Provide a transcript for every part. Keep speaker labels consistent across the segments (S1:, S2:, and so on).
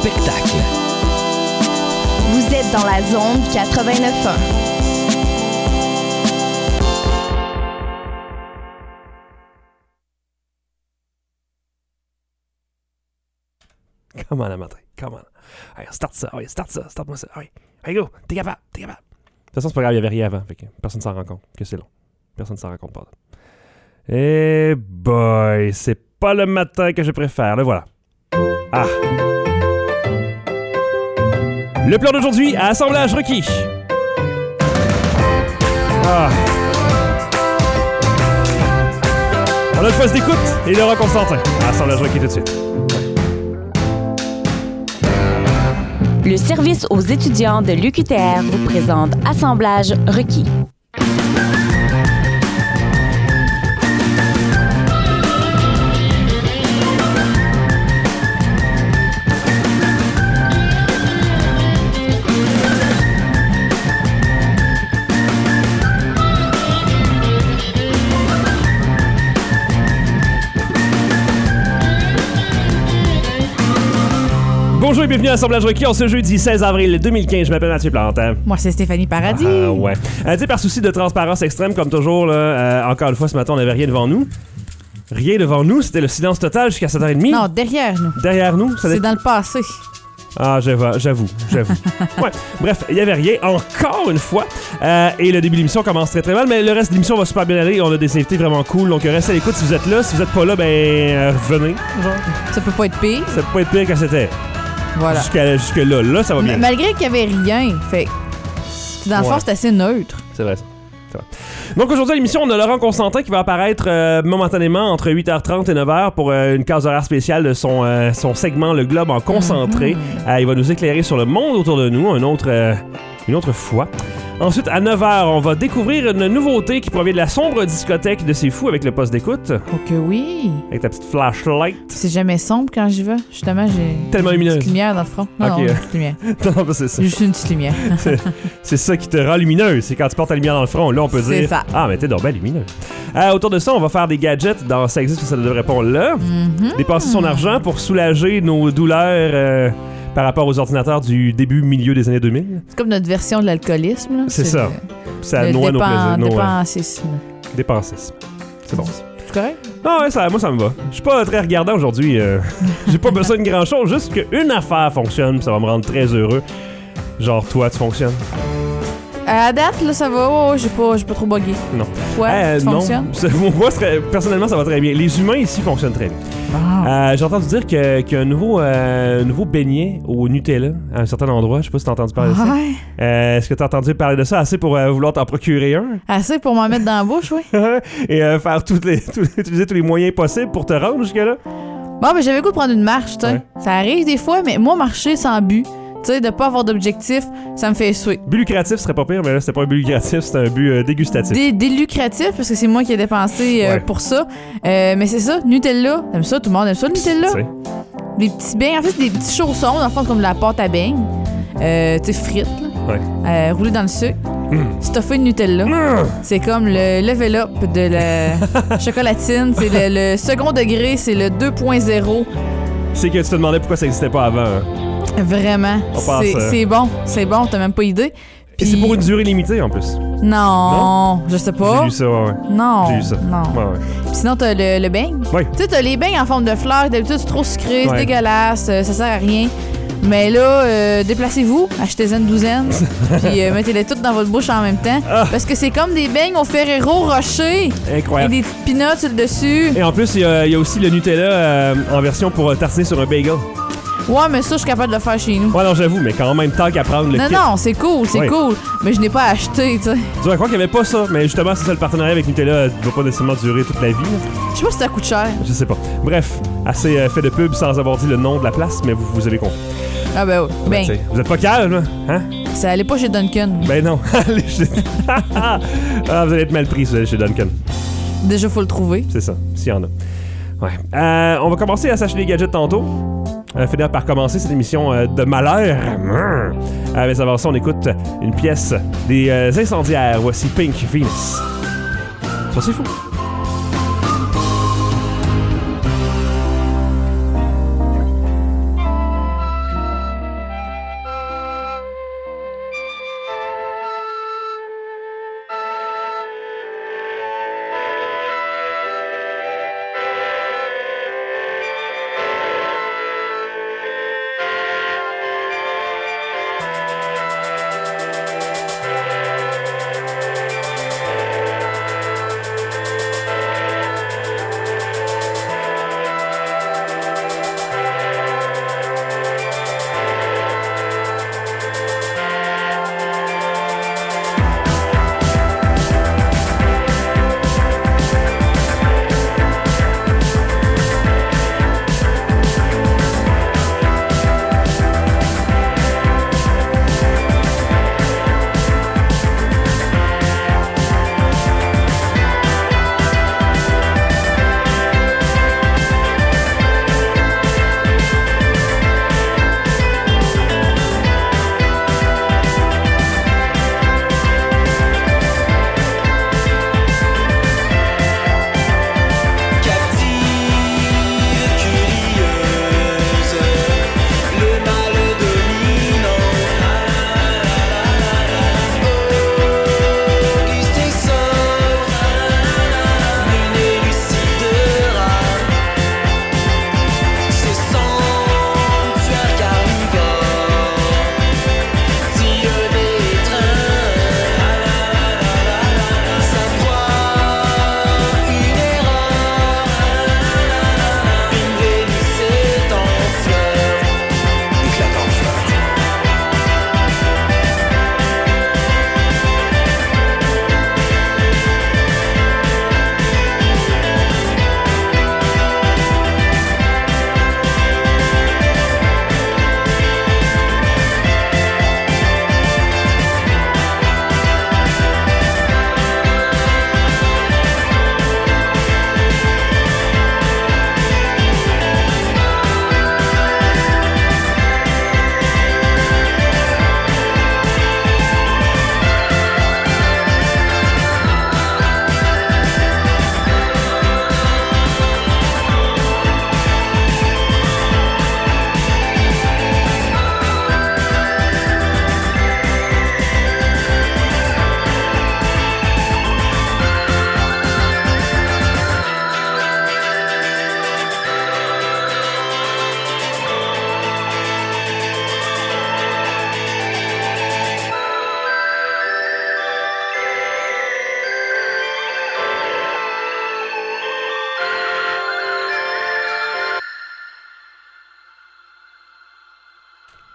S1: spectacle.
S2: Vous êtes dans la zone 89.1.
S1: Come on, la matin. Come on. Allez, start ça. Start-moi ça. Allez, go. T'es capable. De toute façon, c'est pas grave, il y avait rien avant. Fait que personne s'en rend compte que c'est long. Personne s'en rend compte pas. Eh boy, c'est pas le matin que je préfère. Le voilà. Ah. Le plan d'aujourd'hui, assemblage requis. Ah. On a le poste d'écoute et Laurent Constantin. Assemblage requis tout de suite.
S3: Le service aux étudiants de l'UQTR vous présente Assemblage requis.
S1: Bonjour et bienvenue à Assemblage requis en ce jeudi 16 avril 2015. Je m'appelle Mathieu Plante.
S4: Moi, c'est Stéphanie Paradis.
S1: Ah, ouais. Tu sais, par souci de transparence extrême, comme toujours, là, encore une fois, ce matin, on n'avait rien devant nous. Rien devant nous, c'était le silence total jusqu'à 7h30.
S4: Non, derrière nous.
S1: Derrière nous, ça
S4: C'est dans le passé.
S1: Ah, j'avoue. Ouais, bref, il n'y avait rien, encore une fois. Et le début de l'émission commence très très mal, mais le reste de l'émission va super bien aller. On a des invités vraiment cool, donc restez à l'écoute si vous êtes là. Si vous n'êtes pas là, revenez.
S4: Ça peut pas être pire.
S1: Ça peut pas être pire que c'était.
S4: Voilà.
S1: Jusque là, ça va bien.
S4: Malgré qu'il y avait rien, fait dans le fond, c'est assez neutre.
S1: C'est vrai, ça. C'est vrai. Donc aujourd'hui à l'émission, on a Laurent Constantin qui va apparaître momentanément entre 8h30 et 9h pour une case horaire spéciale de son segment Le Globe en concentré. Il va nous éclairer sur le monde autour de nous une autre fois. Ensuite, à 9h, on va découvrir une nouveauté qui provient de la sombre discothèque de C'est Fou avec le poste d'écoute.
S4: Ok, oui.
S1: Avec ta petite flashlight.
S4: C'est jamais sombre quand j'y vais. Justement, j'ai
S1: tellement lumineuse.
S4: Une petite lumière dans le front. Non,
S1: okay.
S4: Une petite lumière.
S1: Non, c'est ça.
S4: Juste une petite lumière.
S1: c'est ça qui te rend lumineuse. C'est quand tu portes ta lumière dans le front. Là, on peut dire...
S4: ça.
S1: Ah, mais t'es donc bien lumineuse. Autour de ça, on va faire des gadgets dans Ça existe ou ça ne devrait pas là. Dépenser son argent pour soulager nos douleurs... par rapport aux ordinateurs du milieu des années 2000.
S4: C'est comme notre version de l'alcoolisme. Là.
S1: C'est ça. Ça noie nos plaisirs.
S4: Dépensisme.
S1: Dépensisme. C'est bon.
S4: C'est correct?
S1: Non, ouais, moi, ça me va. Je suis pas très regardant aujourd'hui. J'ai pas besoin de grand-chose. Juste qu'une affaire fonctionne, ça va me rendre très heureux. Genre, toi, tu fonctionnes?
S4: À date, là, ça va. Oh, j'ai pas trop bugué.
S1: Non.
S4: Toi, tu fonctionnes?
S1: Moi, personnellement, ça va très bien. Les humains ici fonctionnent très bien.
S4: Wow.
S1: J'ai entendu dire qu'il y a un nouveau beignet au Nutella à un certain endroit. Je sais pas si t'as entendu parler de ça. Est-ce que t'as entendu parler de ça assez pour vouloir t'en procurer un?
S4: Assez pour m'en mettre dans la bouche, oui.
S1: Et faire utiliser tous les moyens possibles pour te rendre jusque-là?
S4: Bon, ben j'avais le goût de prendre une marche, tu sais.
S1: Ouais.
S4: Ça arrive des fois, mais moi, marcher sans but, tu sais, de pas avoir d'objectif, ça me fait suer.
S1: But lucratif serait pas pire, mais là, c'était pas un but lucratif, c'était un but dégustatif.
S4: Des lucratifs, parce que c'est moi qui ai dépensé pour ça. Mais c'est ça, Nutella. T'aimes ça? Tout le monde aime ça, le Nutella?
S1: T'sais.
S4: Des petits beignes, en fait, des petits chaussons, dans le fond, comme de la pâte à beignes. Tu sais, frites, là.
S1: Ouais.
S4: Roulées dans le sucre. Stuffé de Nutella. C'est comme le level up de la chocolatine. C'est le second degré, c'est le 2.0.
S1: C'est que tu te demandais pourquoi ça existait pas avant. Hein?
S4: Vraiment. C'est bon, t'as même pas idée.
S1: Puis... Et c'est pour une durée limitée en plus.
S4: Non, je sais pas.
S1: J'ai lu ça, ouais.
S4: Non.
S1: J'ai lu ça.
S4: Non.
S1: Ouais.
S4: Puis sinon, t'as le beigne.
S1: Oui.
S4: Tu sais, t'as les beignes en forme de fleurs. D'habitude, c'est trop sucré, c'est dégueulasse, ça sert à rien. Mais là, déplacez-vous, achetez-en une douzaine, puis mettez-les toutes dans votre bouche en même temps. Parce que c'est comme des beignes au Ferrero Rocher.
S1: Incroyable.
S4: Et des petites peanuts sur le dessus.
S1: Et en plus, il y a aussi le Nutella en version pour tartiner sur un bagel.
S4: Ouais, mais ça, je suis capable de le faire chez nous.
S1: Ouais, non, j'avoue, mais quand même, tant qu'à prendre le kit.
S4: Non, c'est cool, cool. Mais je n'ai pas acheté, tu sais.
S1: Tu vois, quoi qu'il n'y avait pas ça, mais justement, c'est ça, le partenariat avec Nutella ne va pas nécessairement durer toute la vie.
S4: Je sais pas si ça coûte cher.
S1: Je sais pas. Bref, assez fait de pub sans avoir dit le nom de la place, mais vous avez compris.
S4: Ah ben oui. Ben,
S1: vous êtes pas calme, hein?
S4: Ça allait pas chez Duncan.
S1: Ben non. Allez chez... vous allez être mal pris si vous allez chez Duncan.
S4: Déjà, faut le trouver.
S1: C'est ça, s'il y en a. Ouais. On va commencer à s'acheter les gadgets tantôt. Finir par commencer cette émission de malheur. Mais avant ça, on écoute une pièce des Incendiaires. Voici Pink Venus. Ça, c'est fou.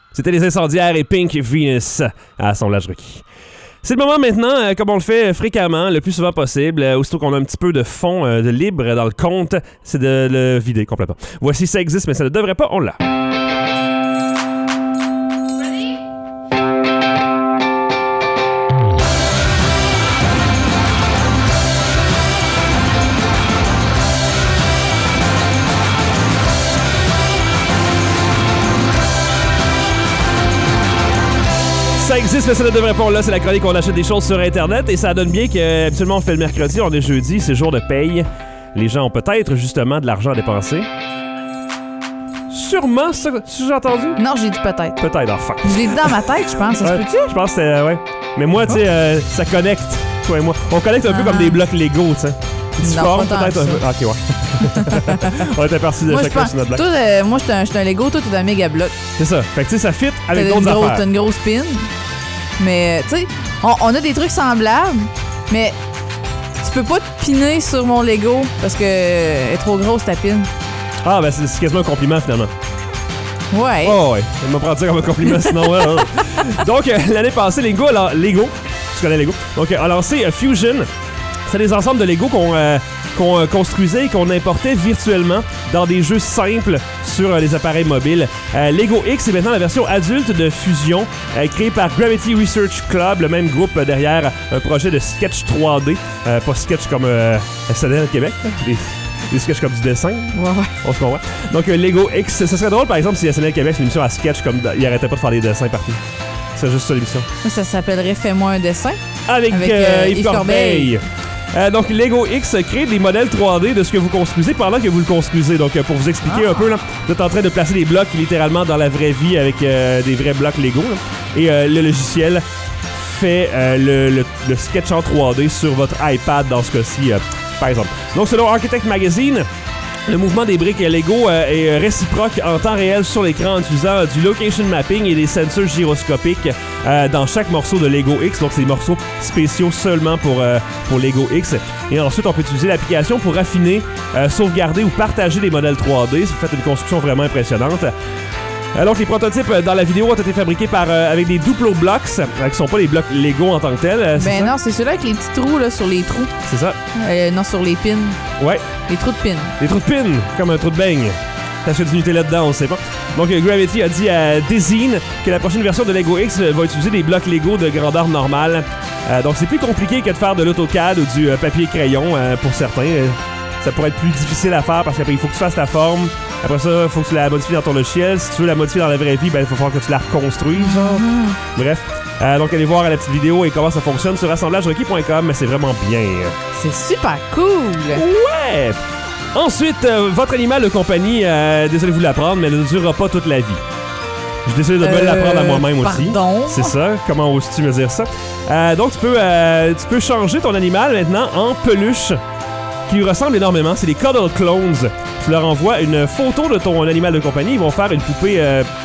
S1: C'était Les Incendiaires et Pink Venus à Assemblage Requis. C'est le moment maintenant, comme on le fait fréquemment, le plus souvent possible, aussitôt qu'on a un petit peu de fond de libre dans le compte, c'est de le vider complètement. Voici Ça existe, mais ça ne devrait pas, on l'a. Ça existe, mais ça ne devrait pas. Là, c'est la chronique où on achète des choses sur Internet et ça donne bien que, habituellement, on fait le mercredi, on est jeudi, c'est jour de paye. Les gens ont peut-être, justement, de l'argent à dépenser. Sûrement, ça, si j'ai entendu?
S4: Non, j'ai dit peut-être.
S1: Peut-être, enfin.
S4: Je l'ai dit dans ma tête, je pense. Ça se peut-tu?
S1: Je pense que c'est, ouais. Mais moi, tu sais, ça connecte, toi et moi. On connecte un peu comme des blocs Lego, tu sais. Difforme, peut-être un peu. Ok, ouais. On était partis de chacun sur notre bloc.
S4: Toi, moi, j'étais un Lego, toi, t'es un méga bloc.
S1: C'est ça. Fait que, tu sais, ça fit avec d'autres affaires.
S4: T'as une grosse pin. Mais, tu sais, on a des trucs semblables, mais tu peux pas te piner sur mon Lego parce que elle est trop grosse, ta pin.
S1: Ah, ben, c'est quasiment un compliment, finalement.
S4: Ouais.
S1: Oh, ouais. Je vais me prendre ça comme un compliment, sinon, ouais. Donc, l'année passée, Lego, tu connais Lego, donc, a lancé Fusion. C'est des ensembles de Lego qu'on construisait et qu'on importait virtuellement dans des jeux simples sur les appareils mobiles. Lego X est maintenant la version adulte de Fusion, créée par Gravity Research Club, le même groupe derrière un projet de sketch 3D. Pas sketch comme SNL Québec, des sketchs comme du dessin.
S4: Ouais.
S1: On se comprend. Donc, Lego X, ce serait drôle, par exemple, si SNL Québec, c'est une émission à sketch, comme il arrêtait pas de faire des dessins partout. C'est juste ça, l'émission.
S4: Ça s'appellerait Fais-moi un dessin.
S1: Avec Yves Corbeil. Donc, Lego X crée des modèles 3D de ce que vous construisez pendant que vous le construisez. Donc, pour vous expliquer un peu, là, vous êtes en train de placer des blocs littéralement dans la vraie vie avec des vrais blocs Lego. Là. Et le logiciel fait le sketch en 3D sur votre iPad dans ce cas-ci, par exemple. Donc, selon Architect Magazine, le mouvement des briques Lego est réciproque en temps réel sur l'écran en utilisant du location mapping et des sensors gyroscopiques dans chaque morceau de Lego X. Donc, c'est des morceaux spéciaux seulement pour Lego X. Et ensuite, on peut utiliser l'application pour affiner, sauvegarder ou partager des modèles 3D. Ça fait une construction vraiment impressionnante. Donc, les prototypes dans la vidéo ont été fabriqués avec des Duplo Blocks, qui ne sont pas les blocs Lego en tant que tels.
S4: Ben non, c'est ceux-là avec les petits trous là, sur les trous.
S1: C'est ça.
S4: Non, sur les pins.
S1: Ouais.
S4: Les trous de pins.
S1: Les trous de pins, comme un trou de beigne. T'achètes du Nutella dedans, on sait pas. Donc, Gravity a dit à Dezeen que la prochaine version de Lego X va utiliser des blocs Lego de grandeur normale. Donc, c'est plus compliqué que de faire de l'AutoCAD ou du papier-crayon pour certains. Ça pourrait être plus difficile à faire parce qu'il faut que tu fasses ta forme. Après ça, il faut que tu la modifies dans ton logiciel. Si tu veux la modifier dans la vraie vie, ben il faut falloir que tu la reconstruises. Bref. Donc, allez voir la petite vidéo et comment ça fonctionne sur assemblagerequis.com, mais c'est vraiment bien.
S4: C'est super cool!
S1: Ouais! Ensuite, votre animal de compagnie, désolé de vous l'apprendre, mais ne durera pas toute la vie. J'ai décidé de me l'apprendre à moi-même aussi.
S4: Pardon?
S1: C'est ça. Comment oses-tu me dire ça? Donc, tu peux changer ton animal maintenant en peluche qui lui ressemble énormément. C'est des Cuddle Clones. Tu leur envoies une photo de ton animal de compagnie. Ils vont faire une poupée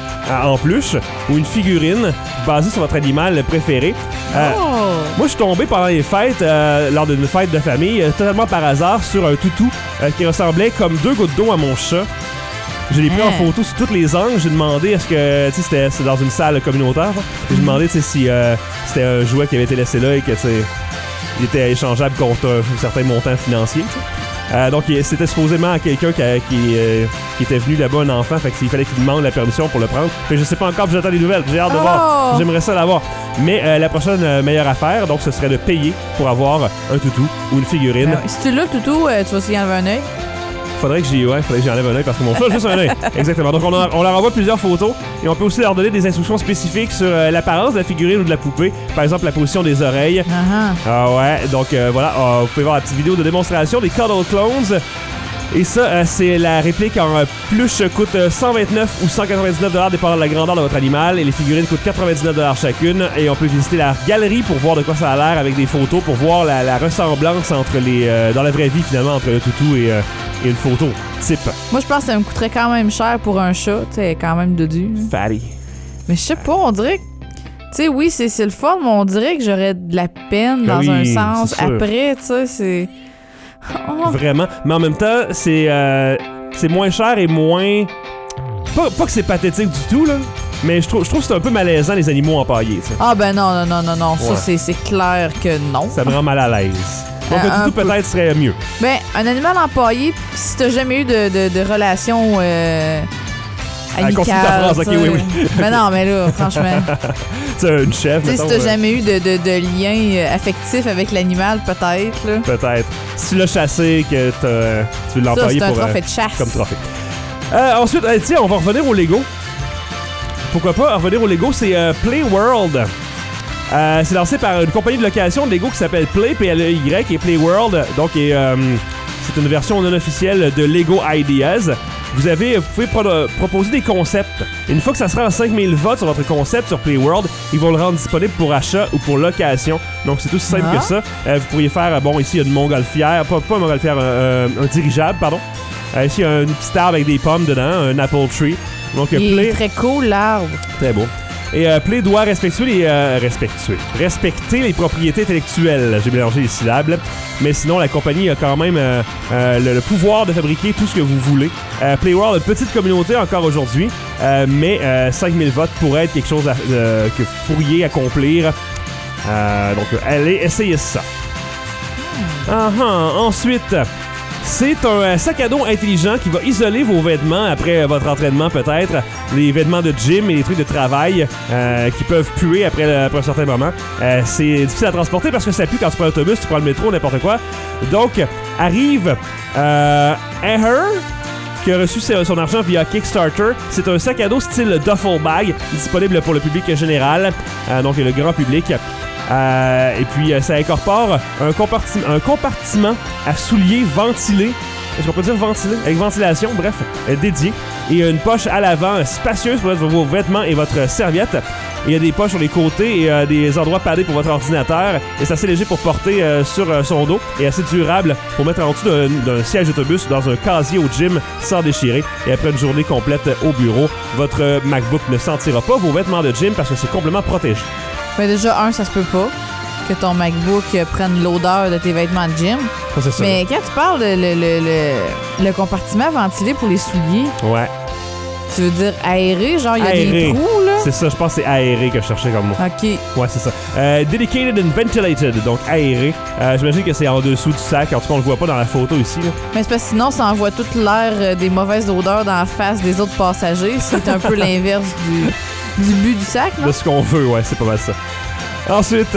S1: en peluche ou une figurine basée sur votre animal préféré. Moi, je suis tombé pendant les fêtes, lors d'une fête de famille, totalement par hasard, sur un toutou qui ressemblait comme 2 gouttes d'eau à mon chat. Je l'ai pris en photo sous tous les angles. J'ai demandé est-ce que, tu sais, c'était dans une salle communautaire. J'ai demandé, tu sais, si c'était un jouet qui avait été laissé là et que, tu sais, il était échangeable contre un certain montant financier. Donc, c'était supposément à quelqu'un qui était venu là-bas, un enfant. Fait qu'il fallait qu'il demande la permission pour le prendre. Fait que je sais pas encore, j'attends des nouvelles. J'ai hâte de voir. J'aimerais ça l'avoir. Mais la prochaine meilleure affaire, donc, ce serait de payer pour avoir un toutou ou une figurine.
S4: Si tu l'as, le toutou, tu vas s'y enlever un œil.
S1: Faudrait que j'y enlève un œil parce que mon chat a juste un œil. Exactement. Donc, on leur envoie plusieurs photos et on peut aussi leur donner des instructions spécifiques sur l'apparence de la figurine ou de la poupée. Par exemple, la position des oreilles. Ah ouais. Donc, voilà. Vous pouvez voir la petite vidéo de démonstration des Cuddle Clones. Et ça, c'est la réplique en peluche coûte 129 ou 199$ dépendant de la grandeur de votre animal. Et les figurines coûtent 99$ chacune. Et on peut visiter la galerie pour voir de quoi ça a l'air avec des photos, pour voir la ressemblance entre dans la vraie vie, finalement, entre le toutou et une photo type.
S4: Moi, je pense que ça me coûterait quand même cher pour un chat. Tu sais, quand même dodu.
S1: Fatty.
S4: Mais je sais pas, on dirait que... Tu sais, oui, c'est le fun, mais on dirait que j'aurais de la peine dans un sens. Après, tu sais, c'est... Oh.
S1: Vraiment. Mais en même temps, c'est moins cher et moins... Pas que c'est pathétique du tout, là. Mais je trouve que c'est un peu malaisant, les animaux empaillés. T'sais.
S4: Ah ben non.
S1: Ouais.
S4: Ça, c'est clair que non.
S1: Ça me rend mal à l'aise. Donc, un toutou peut-être serait mieux.
S4: Ben, un animal empaillé, si t'as jamais eu de relation amicale.
S1: Continue ta phrase, ok, oui.
S4: Ben non, mais là, franchement.
S1: C'est une chef,
S4: Si t'as jamais eu de lien affectif avec l'animal, peut-être. Là.
S1: Peut-être. Si tu l'as chassé, que tu l'as empaillé
S4: c'est un
S1: pour...
S4: trophée de chasse.
S1: Comme trophée. Ensuite, tiens, on va revenir au Lego. Pourquoi pas revenir au Lego, c'est Playworld. C'est lancé par une compagnie de location de Lego qui s'appelle Play, P-L-E-Y, et Playworld. Donc, c'est une version non officielle de Lego Ideas. Vous pouvez proposer des concepts. Une fois que ça sera à 5000 votes sur votre concept sur Playworld, ils vont le rendre disponible pour achat ou pour location. Donc, c'est aussi simple que ça. Vous pourriez faire, ici, il y a une montgolfière, pas une montgolfière, un dirigeable, pardon. Ici, il y a une petite arbre avec des pommes dedans, un apple tree. Donc,
S4: il est très cool, l'arbre.
S1: Très beau. Et Play doit respecter les propriétés intellectuelles. J'ai mélangé les syllabes. Mais sinon, la compagnie a quand même le pouvoir de fabriquer tout ce que vous voulez. Playworld a une petite communauté encore aujourd'hui, mais 5000 votes pourrait être quelque chose que vous pourriez accomplir. Donc, allez, essayez ça. Ensuite... C'est un sac à dos intelligent qui va isoler vos vêtements après votre entraînement peut-être, les vêtements de gym et les trucs de travail qui peuvent puer après un certain moment. C'est difficile à transporter parce que ça pue quand tu prends l'autobus, tu prends le métro, n'importe quoi. Donc, arrive Aher, qui a reçu son argent via Kickstarter. C'est un sac à dos style duffel bag, disponible pour le public général, donc le grand public. Et puis, ça incorpore un compartiment à souliers ventilé. Est-ce qu'on peut dire ventilé? Avec ventilation, bref, dédié. Et une poche à l'avant spacieuse pour mettre vos vêtements et votre serviette. Il y a des poches sur les côtés et des endroits padés pour votre ordinateur. Et c'est assez léger pour porter sur son dos et assez durable pour mettre en dessous d'un siège d'autobus dans un casier au gym sans déchirer. Et après une journée complète au bureau, votre MacBook ne sentira pas vos vêtements de gym parce que c'est complètement protégé.
S4: Mais déjà, ça se peut pas que ton MacBook prenne l'odeur de tes vêtements de gym.
S1: C'est ça.
S4: Mais quand tu parles le compartiment ventilé pour les souliers,
S1: ouais.
S4: Tu veux dire aéré, genre il y a des trous, là?
S1: C'est ça, je pense que c'est aéré que je cherchais comme mot.
S4: OK.
S1: Ouais, c'est ça. Dedicated and ventilated, donc aéré. J'imagine que c'est en dessous du sac. En tout cas, on le voit pas dans la photo ici. Là.
S4: Mais c'est parce que sinon, ça envoie toute l'air des mauvaises odeurs dans la face des autres passagers. C'est un peu l'inverse du but du sac, là.
S1: De ce qu'on veut, ouais, c'est pas mal ça. Ensuite,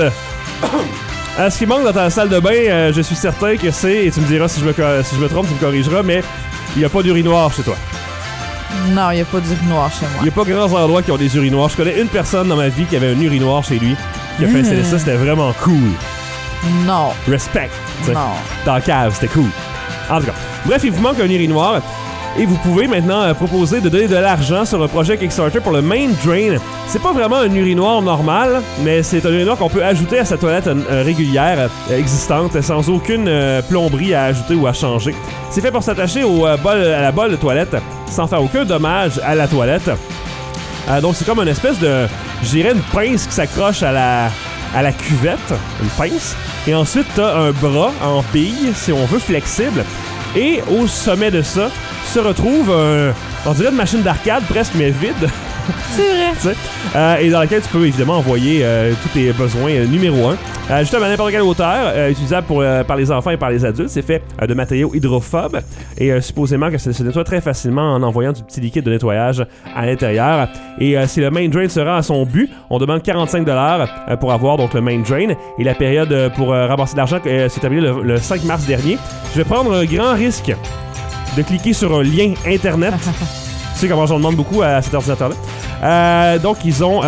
S1: ce qui manque dans ta salle de bain, je suis certain que c'est, et tu me diras si je me trompe, tu me corrigeras, mais il n'y a pas d'urinoir chez toi.
S4: Non, il n'y a pas d'urinoir chez moi.
S1: Il n'y a pas grands endroits qui ont des urinoirs. Je connais une personne dans ma vie qui avait un urinoir chez lui, qui a fait installer ça, c'était vraiment cool.
S4: Non.
S1: Respect. T'sais.
S4: Non.
S1: Dans la cave, c'était cool. En tout cas, bref, il vous manque un urinoir. Et vous pouvez maintenant proposer de donner de l'argent sur un projet Kickstarter pour le Main Drain. C'est pas vraiment un urinoir normal, mais c'est un urinoir qu'on peut ajouter à sa toilette régulière existante sans aucune plomberie à ajouter ou à changer. C'est fait pour s'attacher à la bolle de toilette sans faire aucun dommage à la toilette. Donc c'est comme une espèce de, je dirais, une pince qui s'accroche à la cuvette, une pince. Et ensuite, t'as un bras en bille, si on veut, flexible. Et au sommet de ça se retrouve on dirait une machine d'arcade presque, mais vide.
S4: C'est
S1: vrai. Et dans laquelle tu peux évidemment envoyer tous tes besoins numéro 1. Justement, à n'importe quelle hauteur, utilisable par les enfants et par les adultes. C'est fait de matériaux hydrophobes. Et supposément que ça se nettoie très facilement en envoyant du petit liquide de nettoyage à l'intérieur. Et si le main drain se rend à son but, on demande 45$ pour avoir donc le main drain. Et la période pour ramasser de l'argent s'est terminée le 5 mars dernier. Je vais prendre un grand risque de cliquer sur un lien Internet. Tu sais comment j'en demande beaucoup à cet ordinateur-là. Donc, ils ont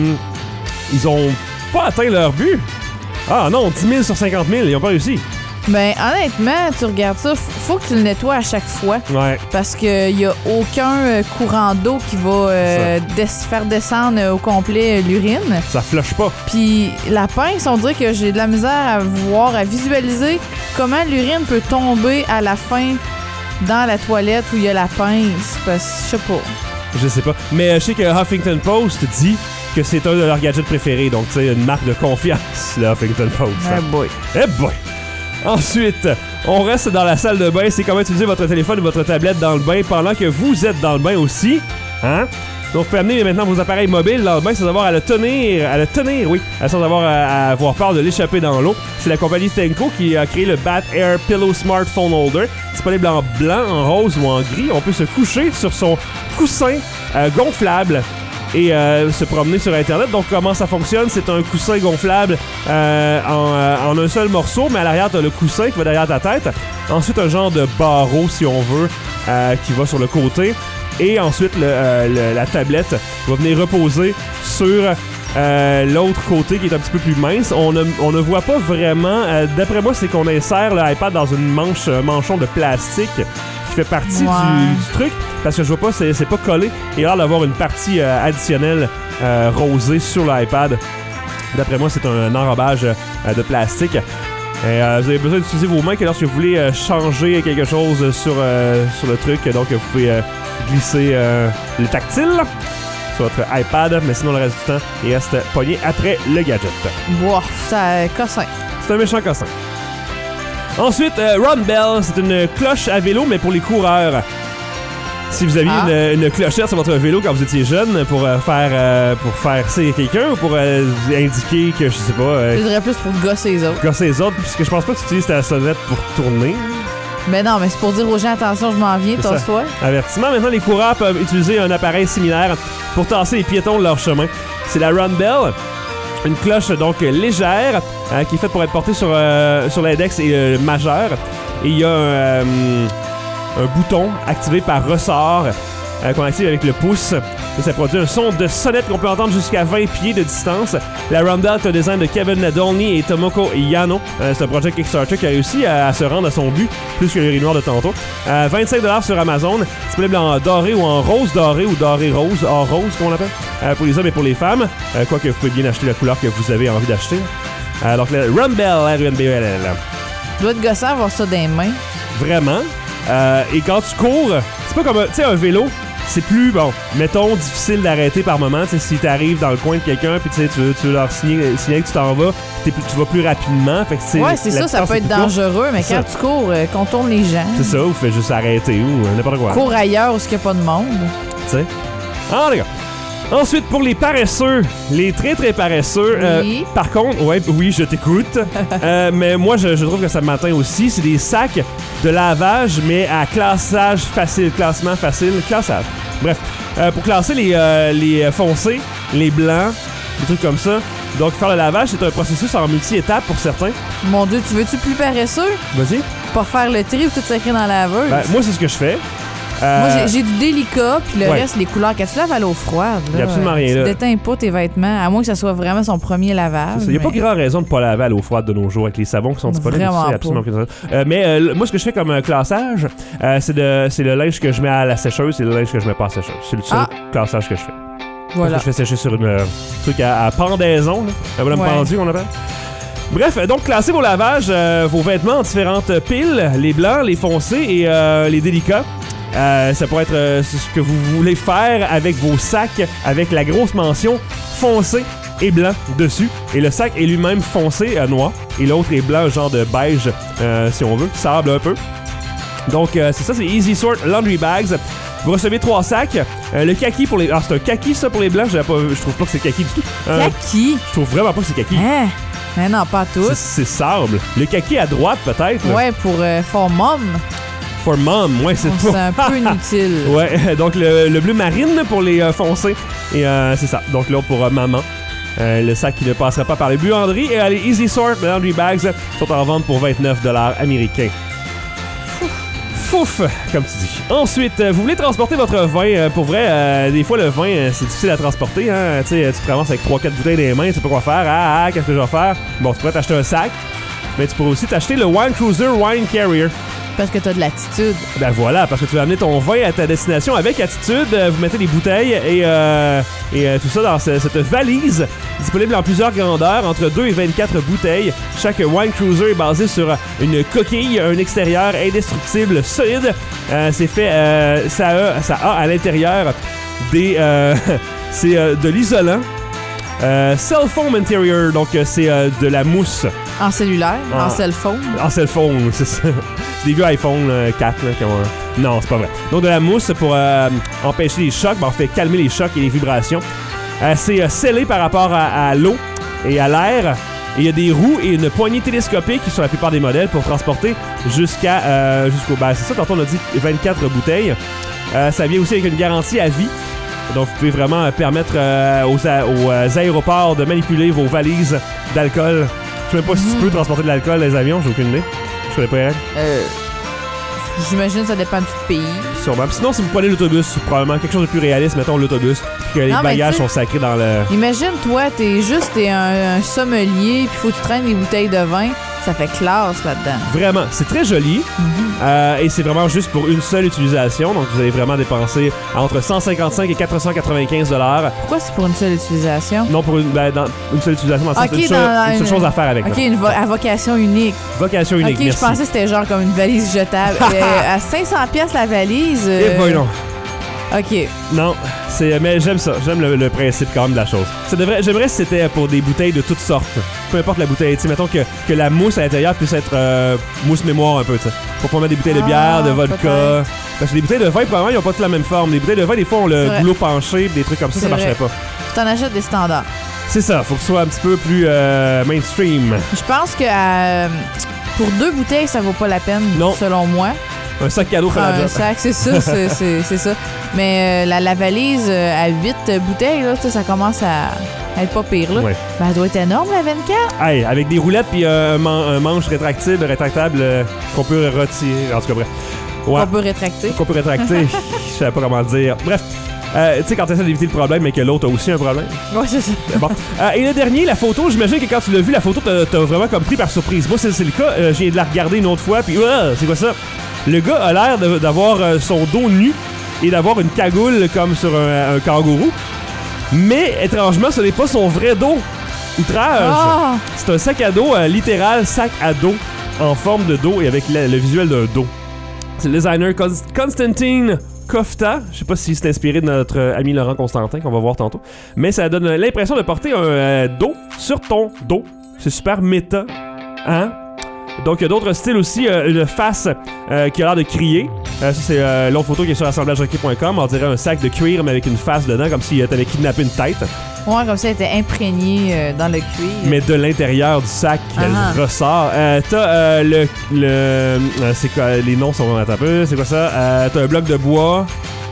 S1: pas atteint leur but. Ah non, 10 000 sur 50 000, ils ont pas réussi.
S4: Ben, honnêtement, tu regardes ça, faut que tu le nettoies à chaque fois.
S1: Ouais.
S4: Parce qu'il y a aucun courant d'eau qui va faire descendre au complet l'urine.
S1: Ça flush pas.
S4: Puis la pince, on dirait que j'ai de la misère à visualiser comment l'urine peut tomber à la fin dans la toilette où il y a la pince, parce que je sais pas.
S1: Je sais pas. Mais je sais que Huffington Post dit que c'est un de leurs gadgets préférés, donc tu sais, une marque de confiance, le Huffington Post.
S4: Eh boy.
S1: Eh boy! Ensuite, on reste dans la salle de bain. C'est comment utiliser votre téléphone ou votre tablette dans le bain pendant que vous êtes dans le bain aussi. Hein? Donc, vous pouvez amener maintenant vos appareils mobiles dans le bain sans avoir à le tenir, oui, sans avoir à avoir peur de l'échapper dans l'eau. C'est la compagnie Tenco qui a créé le Bat Air Pillow Smartphone Holder, disponible en blanc, en rose ou en gris. On peut se coucher sur son coussin gonflable et se promener sur Internet. Donc, comment ça fonctionne? C'est un coussin gonflable en un seul morceau, mais à l'arrière, tu as le coussin qui va derrière ta tête. Ensuite, un genre de barreau, si on veut, qui va sur le côté. Et ensuite, la tablette va venir reposer sur l'autre côté qui est un petit peu plus mince. On ne voit pas vraiment. D'après moi, c'est qu'on insère l'iPad dans une manchon de plastique qui fait partie du truc. Parce que je vois pas, c'est pas collé. Il a l'air d'avoir une partie additionnelle rosée sur l'iPad. D'après moi, c'est un enrobage de plastique. Vous avez besoin d'utiliser vos mains que lorsque vous voulez changer quelque chose sur le truc. Donc, vous pouvez glisser le tactile sur votre iPad, mais sinon, le reste du temps, il reste pogné après le gadget.
S4: Wow, c'est cossin.
S1: C'est un méchant cossin. Ensuite, Run Bell, c'est une cloche à vélo, mais pour les coureurs. Si vous aviez une clochette sur votre vélo quand vous étiez jeune pour faire c'est quelqu'un ou pour indiquer que, je sais pas...
S4: je dirais plus pour gosser les autres.
S1: Gosser les autres, puisque je pense pas que tu utilises ta sonnette pour tourner.
S4: Mais non, mais c'est pour dire aux gens, attention, je m'en viens, tasse-toi.
S1: Avertissement, maintenant, les coureurs peuvent utiliser un appareil similaire pour tasser les piétons de leur chemin. C'est la Run Bell, une cloche donc légère qui est faite pour être portée sur l'index et le majeur. Et il y a un bouton activé par ressort qu'on active avec le pouce. Et ça produit un son de sonnette qu'on peut entendre jusqu'à 20 pieds de distance. La Run Bell est un design de Kevin Nadolny et Tomoko Yano. C'est un projet Kickstarter qui a réussi à se rendre à son but, plus que le urinoir de tantôt. 25$ sur Amazon, disponible en doré ou en rose doré ou doré rose, or rose qu'on l'appelle, pour les hommes et pour les femmes. Quoique vous pouvez bien acheter la couleur que vous avez envie d'acheter. Donc la Run Bell, R-U-N-B-E-L-L.
S4: Tu dois être gossant avoir ça dans les mains.
S1: Vraiment. Et quand tu cours, c'est pas comme un vélo. C'est plus, bon, mettons, difficile d'arrêter par moment. Si t'arrives dans le coin de quelqu'un puis tu veux leur signaler que tu t'en vas, tu vas plus rapidement. Fait que,
S4: c'est ça, ça peut être dangereux, mais quand tu cours, contourne les gens.
S1: C'est ça, ou fais juste arrêter ou n'importe quoi.
S4: Cours ailleurs où il n'y a pas de monde.
S1: Tu sais. Ah, d'accord. Ensuite, pour les paresseux, les très très paresseux,
S4: oui.
S1: Par contre, oui, je t'écoute, mais moi je trouve que ça m'atteint aussi. C'est des sacs de lavage, mais à classage facile, classement facile, classage. Bref, pour classer les foncés, les blancs, des trucs comme ça. Donc faire le lavage, c'est un processus en multi-étapes pour certains.
S4: Mon Dieu, tu veux-tu plus paresseux?
S1: Vas-y.
S4: Pas faire le tri ou tout sacré dans la laveuse?
S1: Moi, c'est ce que je fais.
S4: Moi, j'ai du délicat, puis le reste, les couleurs. Quand tu laves à l'eau froide,
S1: il n'y a absolument rien là.
S4: Tu déteins pas tes vêtements, à moins que ça soit vraiment son premier lavage.
S1: Il n'y a pas grand raison de ne pas laver à l'eau froide de nos jours avec les savons qui sont disponibles.
S4: Vraiment
S1: c'est absolument mais moi, ce que je fais comme classage, c'est le linge que je mets à la sécheuse et le linge que je mets pas à la sécheuse. C'est le seul classage que je fais.
S4: Voilà.
S1: Parce que je fais sécher sur un truc à pendaison, là, un bonhomme pendu qu'on appelle. Bref, donc classez vos lavages, vos vêtements en différentes piles, les blancs, les foncés et les délicats. Ça pourrait être ce que vous voulez faire avec vos sacs avec la grosse mention foncé et blanc dessus. Et le sac est lui-même foncé noir et l'autre est blanc, genre de beige si on veut, sable un peu. Donc c'est ça, c'est Easy Sort Laundry Bags. Vous recevez 3 sacs. Le kaki pour les... Ah, c'est un kaki ça pour les blancs? Je trouve pas que c'est kaki du tout.
S4: Kaki?
S1: Je trouve vraiment pas que c'est kaki.
S4: Hein? Mais non, pas tous.
S1: C'est sable. Le kaki à droite peut-être.
S4: Ouais, pour For Mom.
S1: For Mom, ouais, c'est
S4: un peu inutile.
S1: Ouais, donc le bleu marine pour les foncés. Et c'est ça. Donc là, pour maman, le sac qui ne passera pas par les buanderies. Et les Easy Sort Laundry Bags sont en vente pour 29$ américains. Fouf, comme tu dis. Ensuite, vous voulez transporter votre vin. Pour vrai, des fois, le vin, c'est difficile à transporter. Hein? Tu te ramasses avec 3-4 bouteilles dans les mains, tu sais pas quoi faire. Qu'est-ce que je vais faire? Bon, tu pourrais t'acheter un sac, mais tu pourrais aussi t'acheter le Wine Cruiser Wine Carrier.
S4: Parce que t'as de l'attitude.
S1: Ben voilà, parce que tu vas amener ton vin à ta destination avec attitude. Vous mettez des bouteilles et tout ça dans cette valise disponible en plusieurs grandeurs, entre 2 et 24 bouteilles. Chaque Wine Cruiser est basé sur une coquille, un extérieur indestructible, solide. C'est fait, ça a à l'intérieur des, c'est de l'isolant. Cell foam interior, donc c'est de la mousse.
S4: En cellulaire, en cell phone.
S1: En cell phone, c'est ça. C'est des vieux iPhone 4 là, qui ont... Non, c'est pas vrai. Donc de la mousse pour empêcher les chocs, en fait calmer les chocs et les vibrations. C'est scellé par rapport à l'eau et à l'air. Et il y a des roues et une poignée télescopique sur la plupart des modèles pour transporter jusqu'au... Ben, c'est ça, tantôt on a dit 24 bouteilles. Ça vient aussi avec une garantie à vie. Donc vous pouvez vraiment permettre aux aéroports de manipuler vos valises d'alcool. Je sais même pas si tu peux transporter de l'alcool dans les avions, j'ai aucune idée. Je connais pas.
S4: J'imagine que ça dépend du pays.
S1: Sûrement. Puis sinon, si vous prenez l'autobus, probablement quelque chose de plus réaliste, mettons l'autobus, puis que les bagages sont sacrés dans le...
S4: Imagine, toi, t'es un sommelier, puis faut que tu traînes des bouteilles de vin. Ça fait classe là-dedans.
S1: Vraiment, c'est très joli. Et c'est vraiment juste pour une seule utilisation. Donc, vous allez vraiment dépenser entre 155 et 495 $.
S4: Pourquoi c'est pour une seule utilisation?
S1: Non, pour une seule utilisation, dans le sens une seule chose à faire avec.
S4: OK, à vocation unique.
S1: Vocation unique,
S4: OK,
S1: merci.
S4: Je pensais que c'était genre comme une valise jetable. À 500$ la valise...
S1: Et ben non.
S4: OK.
S1: Non, mais j'aime ça. J'aime le principe quand même de la chose. J'aimerais si c'était pour des bouteilles de toutes sortes. Peu importe la bouteille. Tu sais, mettons que la mousse à l'intérieur puisse être mousse mémoire un peu, tu sais. Pour pas mettre des bouteilles de bière, de vodka. Peut-être. Parce que les bouteilles de vin, probablement, ils ont pas toutes la même forme. Les bouteilles de vin, des fois, ont le goulot penché, des trucs comme ça marcherait pas.
S4: T'en achètes des standards.
S1: C'est ça. Faut que ce soit un petit peu plus mainstream.
S4: Je pense que pour 2 bouteilles, ça vaut pas la peine, selon moi.
S1: Un sac cadeau pour la job.
S4: Un sac, c'est ça, c'est ça. Mais la valise à 8 bouteilles, là, ça commence à être pas pire. Là.
S1: Ouais.
S4: Ben, elle doit être énorme, la 24.
S1: Hey, avec des roulettes puis un manche rétractable qu'on peut retirer. En tout cas, bref. Ouais.
S4: Qu'on peut rétracter.
S1: Qu'on peut rétracter. Je savais pas comment le dire. Bref. Tu sais, quand tu essaies d'éviter le problème, mais que l'autre a aussi un problème.
S4: Ouais, c'est ça.
S1: Bon. Et le dernier, la photo, j'imagine que quand tu l'as vu, la photo t'as vraiment comme pris par surprise. Moi, c'est le cas. Je viens de la regarder une autre fois, puis c'est quoi ça? Le gars a l'air d'avoir son dos nu et d'avoir une cagoule comme sur un kangourou. Mais, étrangement, ce n'est pas son vrai dos. Outrage! Oh. C'est un sac à dos, littéral sac à dos, en forme de dos et avec le visuel d'un dos. C'est le designer Konstantin Kofta. Je sais pas si c'est inspiré de notre ami Laurent Constantin, qu'on va voir tantôt. Mais ça donne l'impression de porter un dos sur ton dos. C'est super méta. Hein? Donc, il y a d'autres styles aussi. Une face qui a l'air de crier. Ça, c'est l'autre photo qui est sur assemblagehockey.com. On dirait un sac de cuir, mais avec une face dedans, comme si t'avais kidnappé une tête.
S4: Ouais, comme ça, elle était imprégnée dans le cuir.
S1: Mais de l'intérieur du sac, elle ressort. T'as c'est quoi? Les noms sont un peu. C'est quoi ça? T'as un bloc de bois.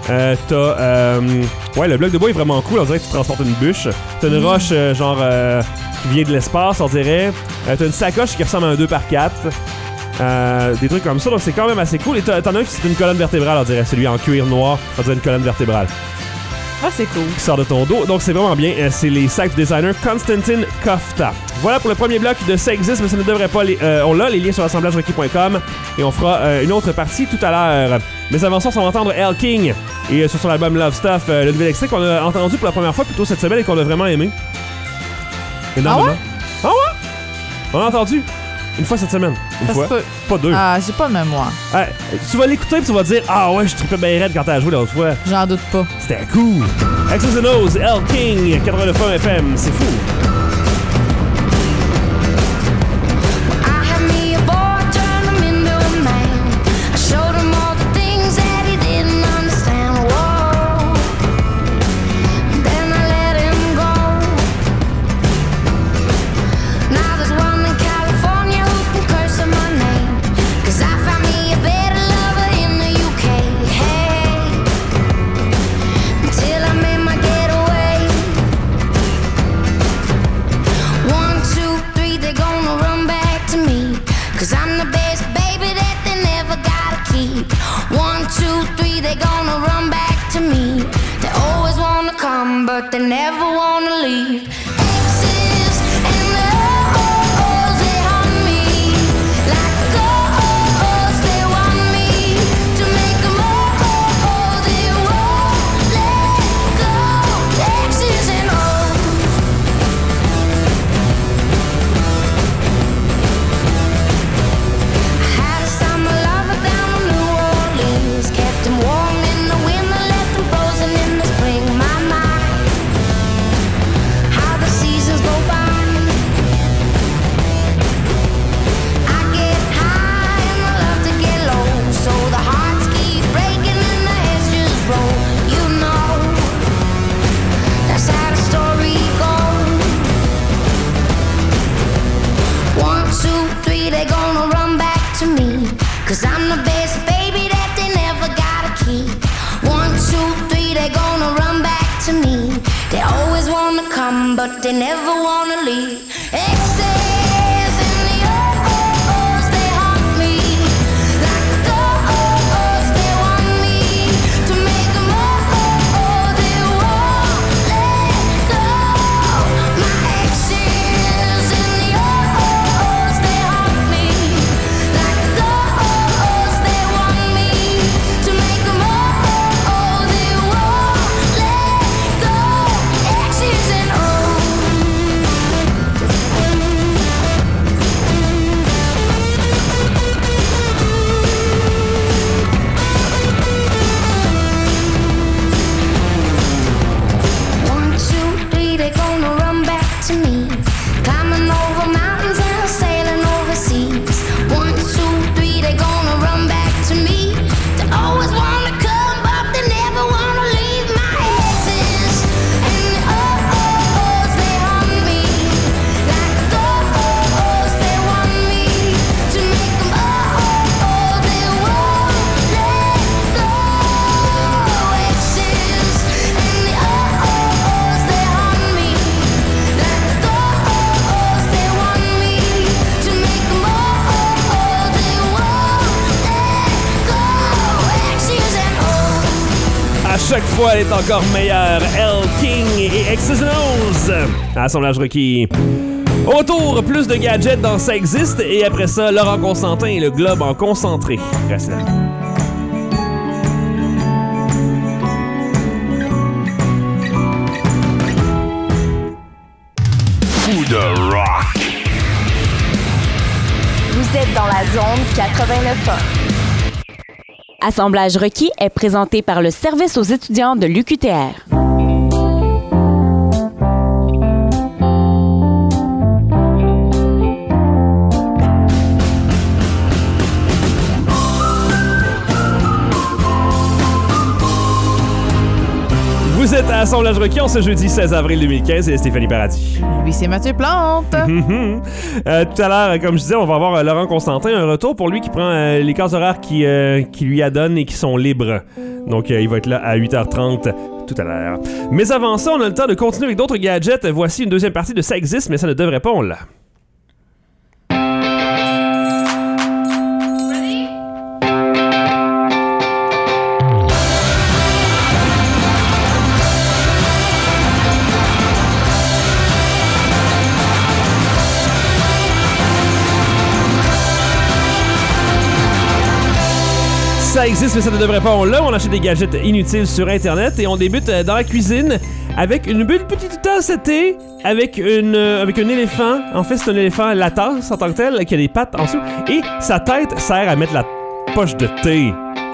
S1: Ouais, le bloc de bois est vraiment cool. On dirait que tu transportes une bûche. T'as une roche, qui vient de l'espace, on dirait. T'as une sacoche qui ressemble à un 2x4. Des trucs comme ça, donc c'est quand même assez cool. Et t'en as un qui c'est une colonne vertébrale, on dirait. Celui en cuir noir, on dirait une colonne vertébrale.
S4: Ah, c'est cool.
S1: Qui sort de ton dos. Donc c'est vraiment bien. C'est les sacs du designer Konstantin Kofta. Voilà pour le premier bloc de Ça existe, mais ça ne devrait pas. On l'a, les liens sur assemblagehockey.com. Et on fera une autre partie tout à l'heure. Mais avant ça, on va entendre Elle King. Et sur son album Love Stuff, le nouvel extrait qu'on a entendu pour la première fois plutôt cette semaine et qu'on a vraiment aimé. Énormément. Ah ouais? On l'a entendu une fois cette semaine. Une fois. Pas 2.
S4: Ah, j'ai pas de mémoire.
S1: Tu vas l'écouter et tu vas dire ah ouais, je trippais bien raide quand t'as joué l'autre fois.
S4: J'en doute pas.
S1: C'était cool. Access and Nose, Elle King, 89 FM, c'est fou.
S5: But they never wanna leave. The but they never wanna leave. Exes in the oh-oh-ohs, they haunt me like ghosts. They want me to make them oh-oh, they won't let go. My exes in the oh-oh-ohs, they haunt me like ghosts. They want me to make them oh-oh, they won't let go. Exes and oh. One, two, three, they gonna run back to me. Climbing over mountains and sailing overseas. One, two, three, they gonna run back to me. They always wanna come, but they never wanna leave. My exes and the oh-oh-ohs, they haunt me like ghosts. They want me to make them oh-oh, they won't let go. Exes and the oh-oh-ohs, they haunt me like ghosts. They want me to make them oh-oh, they won't let go. Exes and oh.
S1: À chaque fois, elle est encore meilleure. Elle King et X's and O's. Assemblage requis. Au retour, plus de gadgets dans Ça existe. Et après ça, Laurent Constantin et le globe en concentré. Reste là.
S6: Coup de rock.
S2: Vous êtes dans la zone 89.1.
S3: Assemblage requis est présenté par le service aux étudiants de l'UQTR.
S1: Vous êtes à Assemblage requis en ce jeudi 16 avril 2015 et Stéphanie Paradis.
S4: Lui, c'est Mathieu Plante.
S1: Tout à l'heure, comme je disais, on va avoir Laurent Constantin, un retour pour lui qui prend les cases horaires qui lui adonnent et qui sont libres. Donc, il va être là à 8h30 tout à l'heure. Mais avant ça, on a le temps de continuer avec d'autres gadgets. Voici une deuxième partie de Ça existe, mais ça ne devrait pas, on l'a. Ça existe, mais ça ne devrait pas. On achète des gadgets inutiles sur Internet et on débute dans la cuisine avec une petite tasse à thé avec un éléphant. En fait, c'est un éléphant, la tasse en tant que telle, qui a des pattes en dessous et sa tête sert à mettre la poche de thé.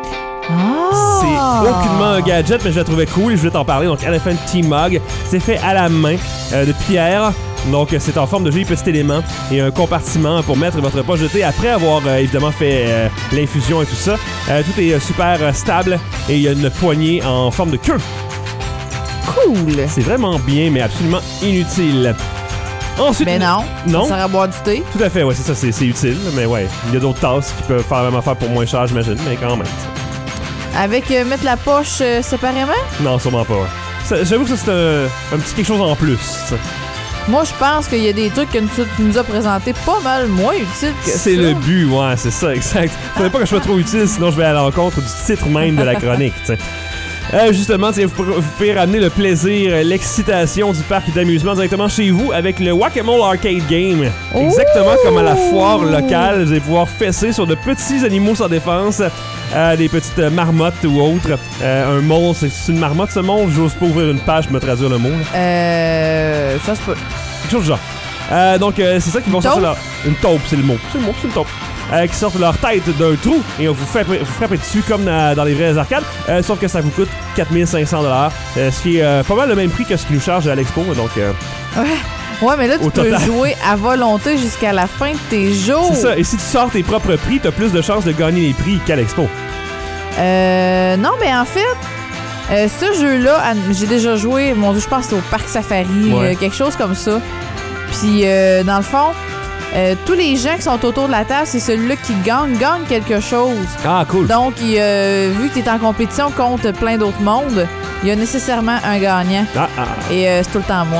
S1: C'est aucunement un gadget, mais je la trouvais cool et je voulais t'en parler. Donc, Elephant Tea Mug, c'est fait à la main de pierre. Donc, c'est en forme de joli petit élément et un compartiment pour mettre votre poche de thé après avoir évidemment fait l'infusion et tout ça. Tout est super stable et il y a une poignée en forme de queue.
S4: Cool.
S1: C'est vraiment bien, mais absolument inutile. Ensuite,
S4: Ben non.
S1: Non?
S4: Ça sert à boire du thé.
S1: Tout à fait, ouais, c'est ça, c'est utile. Mais ouais, il y a d'autres tasses qui peuvent faire la même affaire pour moins cher, j'imagine, mais quand même.
S4: Avec mettre la poche séparément?
S1: Non, sûrement pas. Ouais. J'avoue que ça, c'est un petit quelque chose en plus. T'sais.
S4: Moi, je pense qu'il y a des trucs que tu nous as présentés pas mal moins utiles que ça.
S1: C'est le but, ouais, c'est ça, exact. Faudrait pas que je sois trop utile, sinon je vais à l'encontre du titre même de la chronique, t'sais. Justement, vous pouvez ramener le plaisir, l'excitation du parc d'amusement directement chez vous avec le Whack-A-Mole Arcade Game. Exactement comme à la foire locale, vous allez pouvoir fesser sur de petits animaux sans défense, des petites marmottes ou autres. Un mole, c'est une marmotte ce mole? J'ose pas ouvrir une page pour me traduire le mot.
S4: Ça se peut.
S1: Quelque chose du genre. Donc, c'est ça qu'ils vont sortir leur... Une taupe, c'est le mot. C'est une taupe. Qui sortent leur tête d'un trou et on vous frappez dessus comme dans les vraies arcades. Sauf que ça vous coûte 4500$. Ce qui est pas mal le même prix que ce qu'ils nous chargent à l'expo. Donc,
S4: ouais, mais là, tu peux
S1: total.
S4: jouer à volonté jusqu'à la fin de tes jours.
S1: C'est ça. Et si tu sors tes propres prix, t'as plus de chances de gagner les prix qu'à l'expo.
S4: Non, mais en fait, ce jeu-là, j'ai déjà joué, mon Dieu, je pense que c'est au Parc Safari, quelque chose comme ça. Puis, dans le fond, tous les gens qui sont autour de la table, c'est celui-là qui gagne quelque chose.
S1: Ah, cool.
S4: Donc, vu que tu es en compétition contre plein d'autres mondes, il y a nécessairement un gagnant. Et c'est tout le temps moi.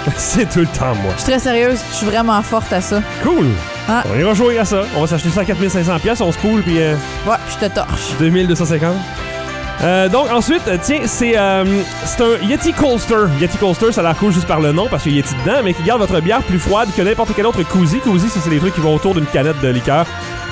S1: C'est tout le temps moi.
S4: Je suis très sérieuse. Je suis vraiment forte à ça.
S1: Cool.
S4: Ah.
S1: On ira jouer à ça. On va s'acheter ça à 4500$, on se poule, puis
S4: Ouais, je te torche.
S1: 2250. Donc ensuite, tiens, c'est un Yeti Coaster. Yeti Coaster, ça a l'air cool juste par le nom parce qu'il y a Yeti dedans, mais qui garde votre bière plus froide que n'importe quel autre koozie. Koozie, ça c'est des trucs qui vont autour d'une canette de liqueur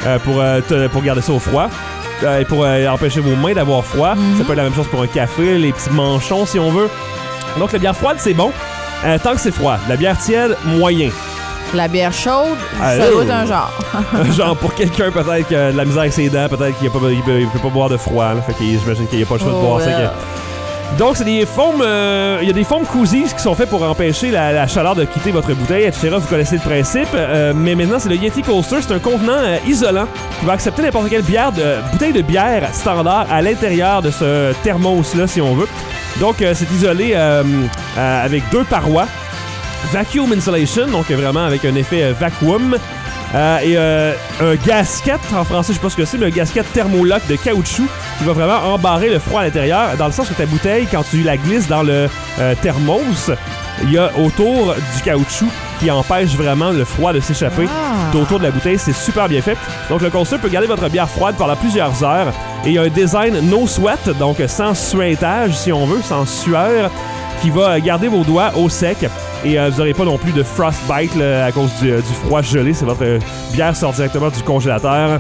S1: pour garder ça au froid. Et pour empêcher vos mains d'avoir froid. Ça peut être la même chose pour un café, les petits manchons si on veut. Donc la bière froide, c'est bon, tant que c'est froid. La bière tiède, moyen.
S4: La bière chaude,
S1: Ah,
S4: ça doit être un genre.
S1: Genre pour quelqu'un peut-être qui a de la misère avec ses dents, peut-être qu'il peut pas boire de froid. Là, fait que j'imagine qu'il n'y a pas le choix de boire ça. Donc c'est des foams, il y a des foams koozies qui sont faits pour empêcher la chaleur de quitter votre bouteille, etc. Vous connaissez le principe. Mais maintenant c'est le Yeti Coaster, c'est un contenant isolant qui va accepter n'importe quelle bouteille de bière standard à l'intérieur de ce thermos là si on veut. Donc c'est isolé avec 2 parois. Vacuum insulation, donc vraiment avec un effet vacuum. Et un gasket, en français je sais pas ce que c'est, mais un gasket thermolock de caoutchouc qui va vraiment embarrer le froid à l'intérieur, dans le sens que ta bouteille, quand tu la glisses dans le thermos, il y a autour du caoutchouc qui empêche vraiment le froid de s'échapper autour de la bouteille. C'est super bien fait. Donc le coaster peut garder votre bière froide pendant plusieurs heures. Et il y a un design no sweat, donc sans suintage si on veut, sans sueur, qui va garder vos doigts au sec. Et vous n'aurez pas non plus de frostbite là, à cause du froid gelé. C'est votre bière sort directement du congélateur.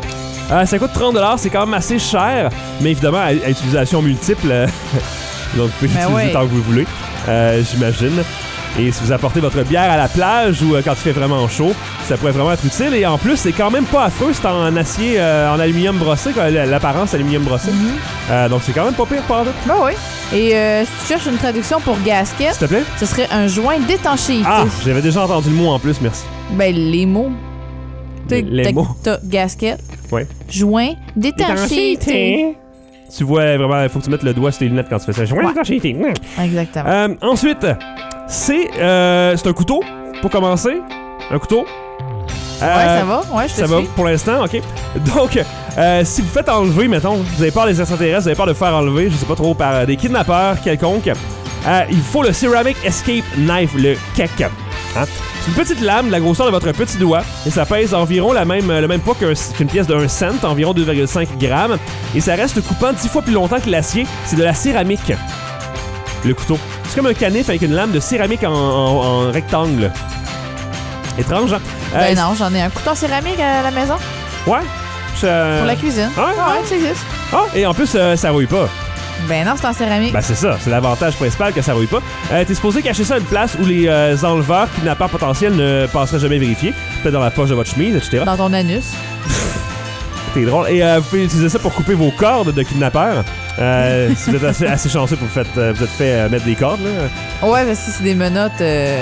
S1: Ça coûte 30$, c'est quand même assez cher, mais évidemment à utilisation multiple. Donc vous pouvez l'utiliser tant que vous voulez, j'imagine. Et si vous apportez votre bière à la plage ou quand il fait vraiment chaud, ça pourrait vraiment être utile. Et en plus, c'est quand même pas affreux, c'est en acier, en aluminium brossé, l'apparence aluminium brossé. Donc c'est quand même pas pire, pas de.
S4: Ben oui. Et si tu cherches une traduction pour gasket,
S1: s'il te plaît,
S4: ce serait un joint d'étanchéité.
S1: Ah, j'avais déjà entendu le mot en plus, merci.
S4: Ben les mots.
S1: Les mots.
S4: T'as gasket,
S1: ouais.
S4: Joint d'étanchéité.
S1: Tu vois vraiment, il faut que tu mettes le doigt sur tes lunettes quand tu fais ça. Joint d'étanchéité.
S4: Exactement.
S1: Ensuite, c'est un couteau, pour commencer. Un couteau.
S4: Ouais, ça va. Ouais, je te
S1: Ça
S4: suis.
S1: va pour l'instant, OK. Donc, si vous faites enlever, mettons, vous avez peur des extraterrestres, vous avez peur de faire enlever, je sais pas trop, par des kidnappeurs quelconques, il faut le Ceramic Escape Knife, le KEK. Hein? C'est une petite lame de la grosseur de votre petit doigt et ça pèse environ le même poids qu'une pièce de 1 cent, environ 2,5 grammes. Et ça reste coupant 10 fois plus longtemps que l'acier. C'est de la céramique, le couteau. C'est comme un canif avec une lame de céramique en rectangle. Étrange, hein?
S4: Ben non, j'en ai un couteau en céramique à la maison.
S1: Ouais?
S4: Pour la cuisine.
S1: Ouais,
S4: ça existe.
S1: Ah, et en plus, ça rouille pas.
S4: Ben non, c'est en céramique.
S1: Ben c'est ça, c'est l'avantage principal que ça rouille pas. T'es supposé cacher ça à une place où les enleveurs, kidnappeurs potentiels ne passeraient jamais vérifier. Peut-être dans la poche de votre chemise, etc.
S4: Dans ton anus.
S1: C'est drôle. Et vous pouvez utiliser ça pour couper vos cordes de kidnappeurs. Si vous êtes assez chanceux pour vous êtes fait mettre des cordes. Là.
S4: Ouais, parce que c'est des menottes.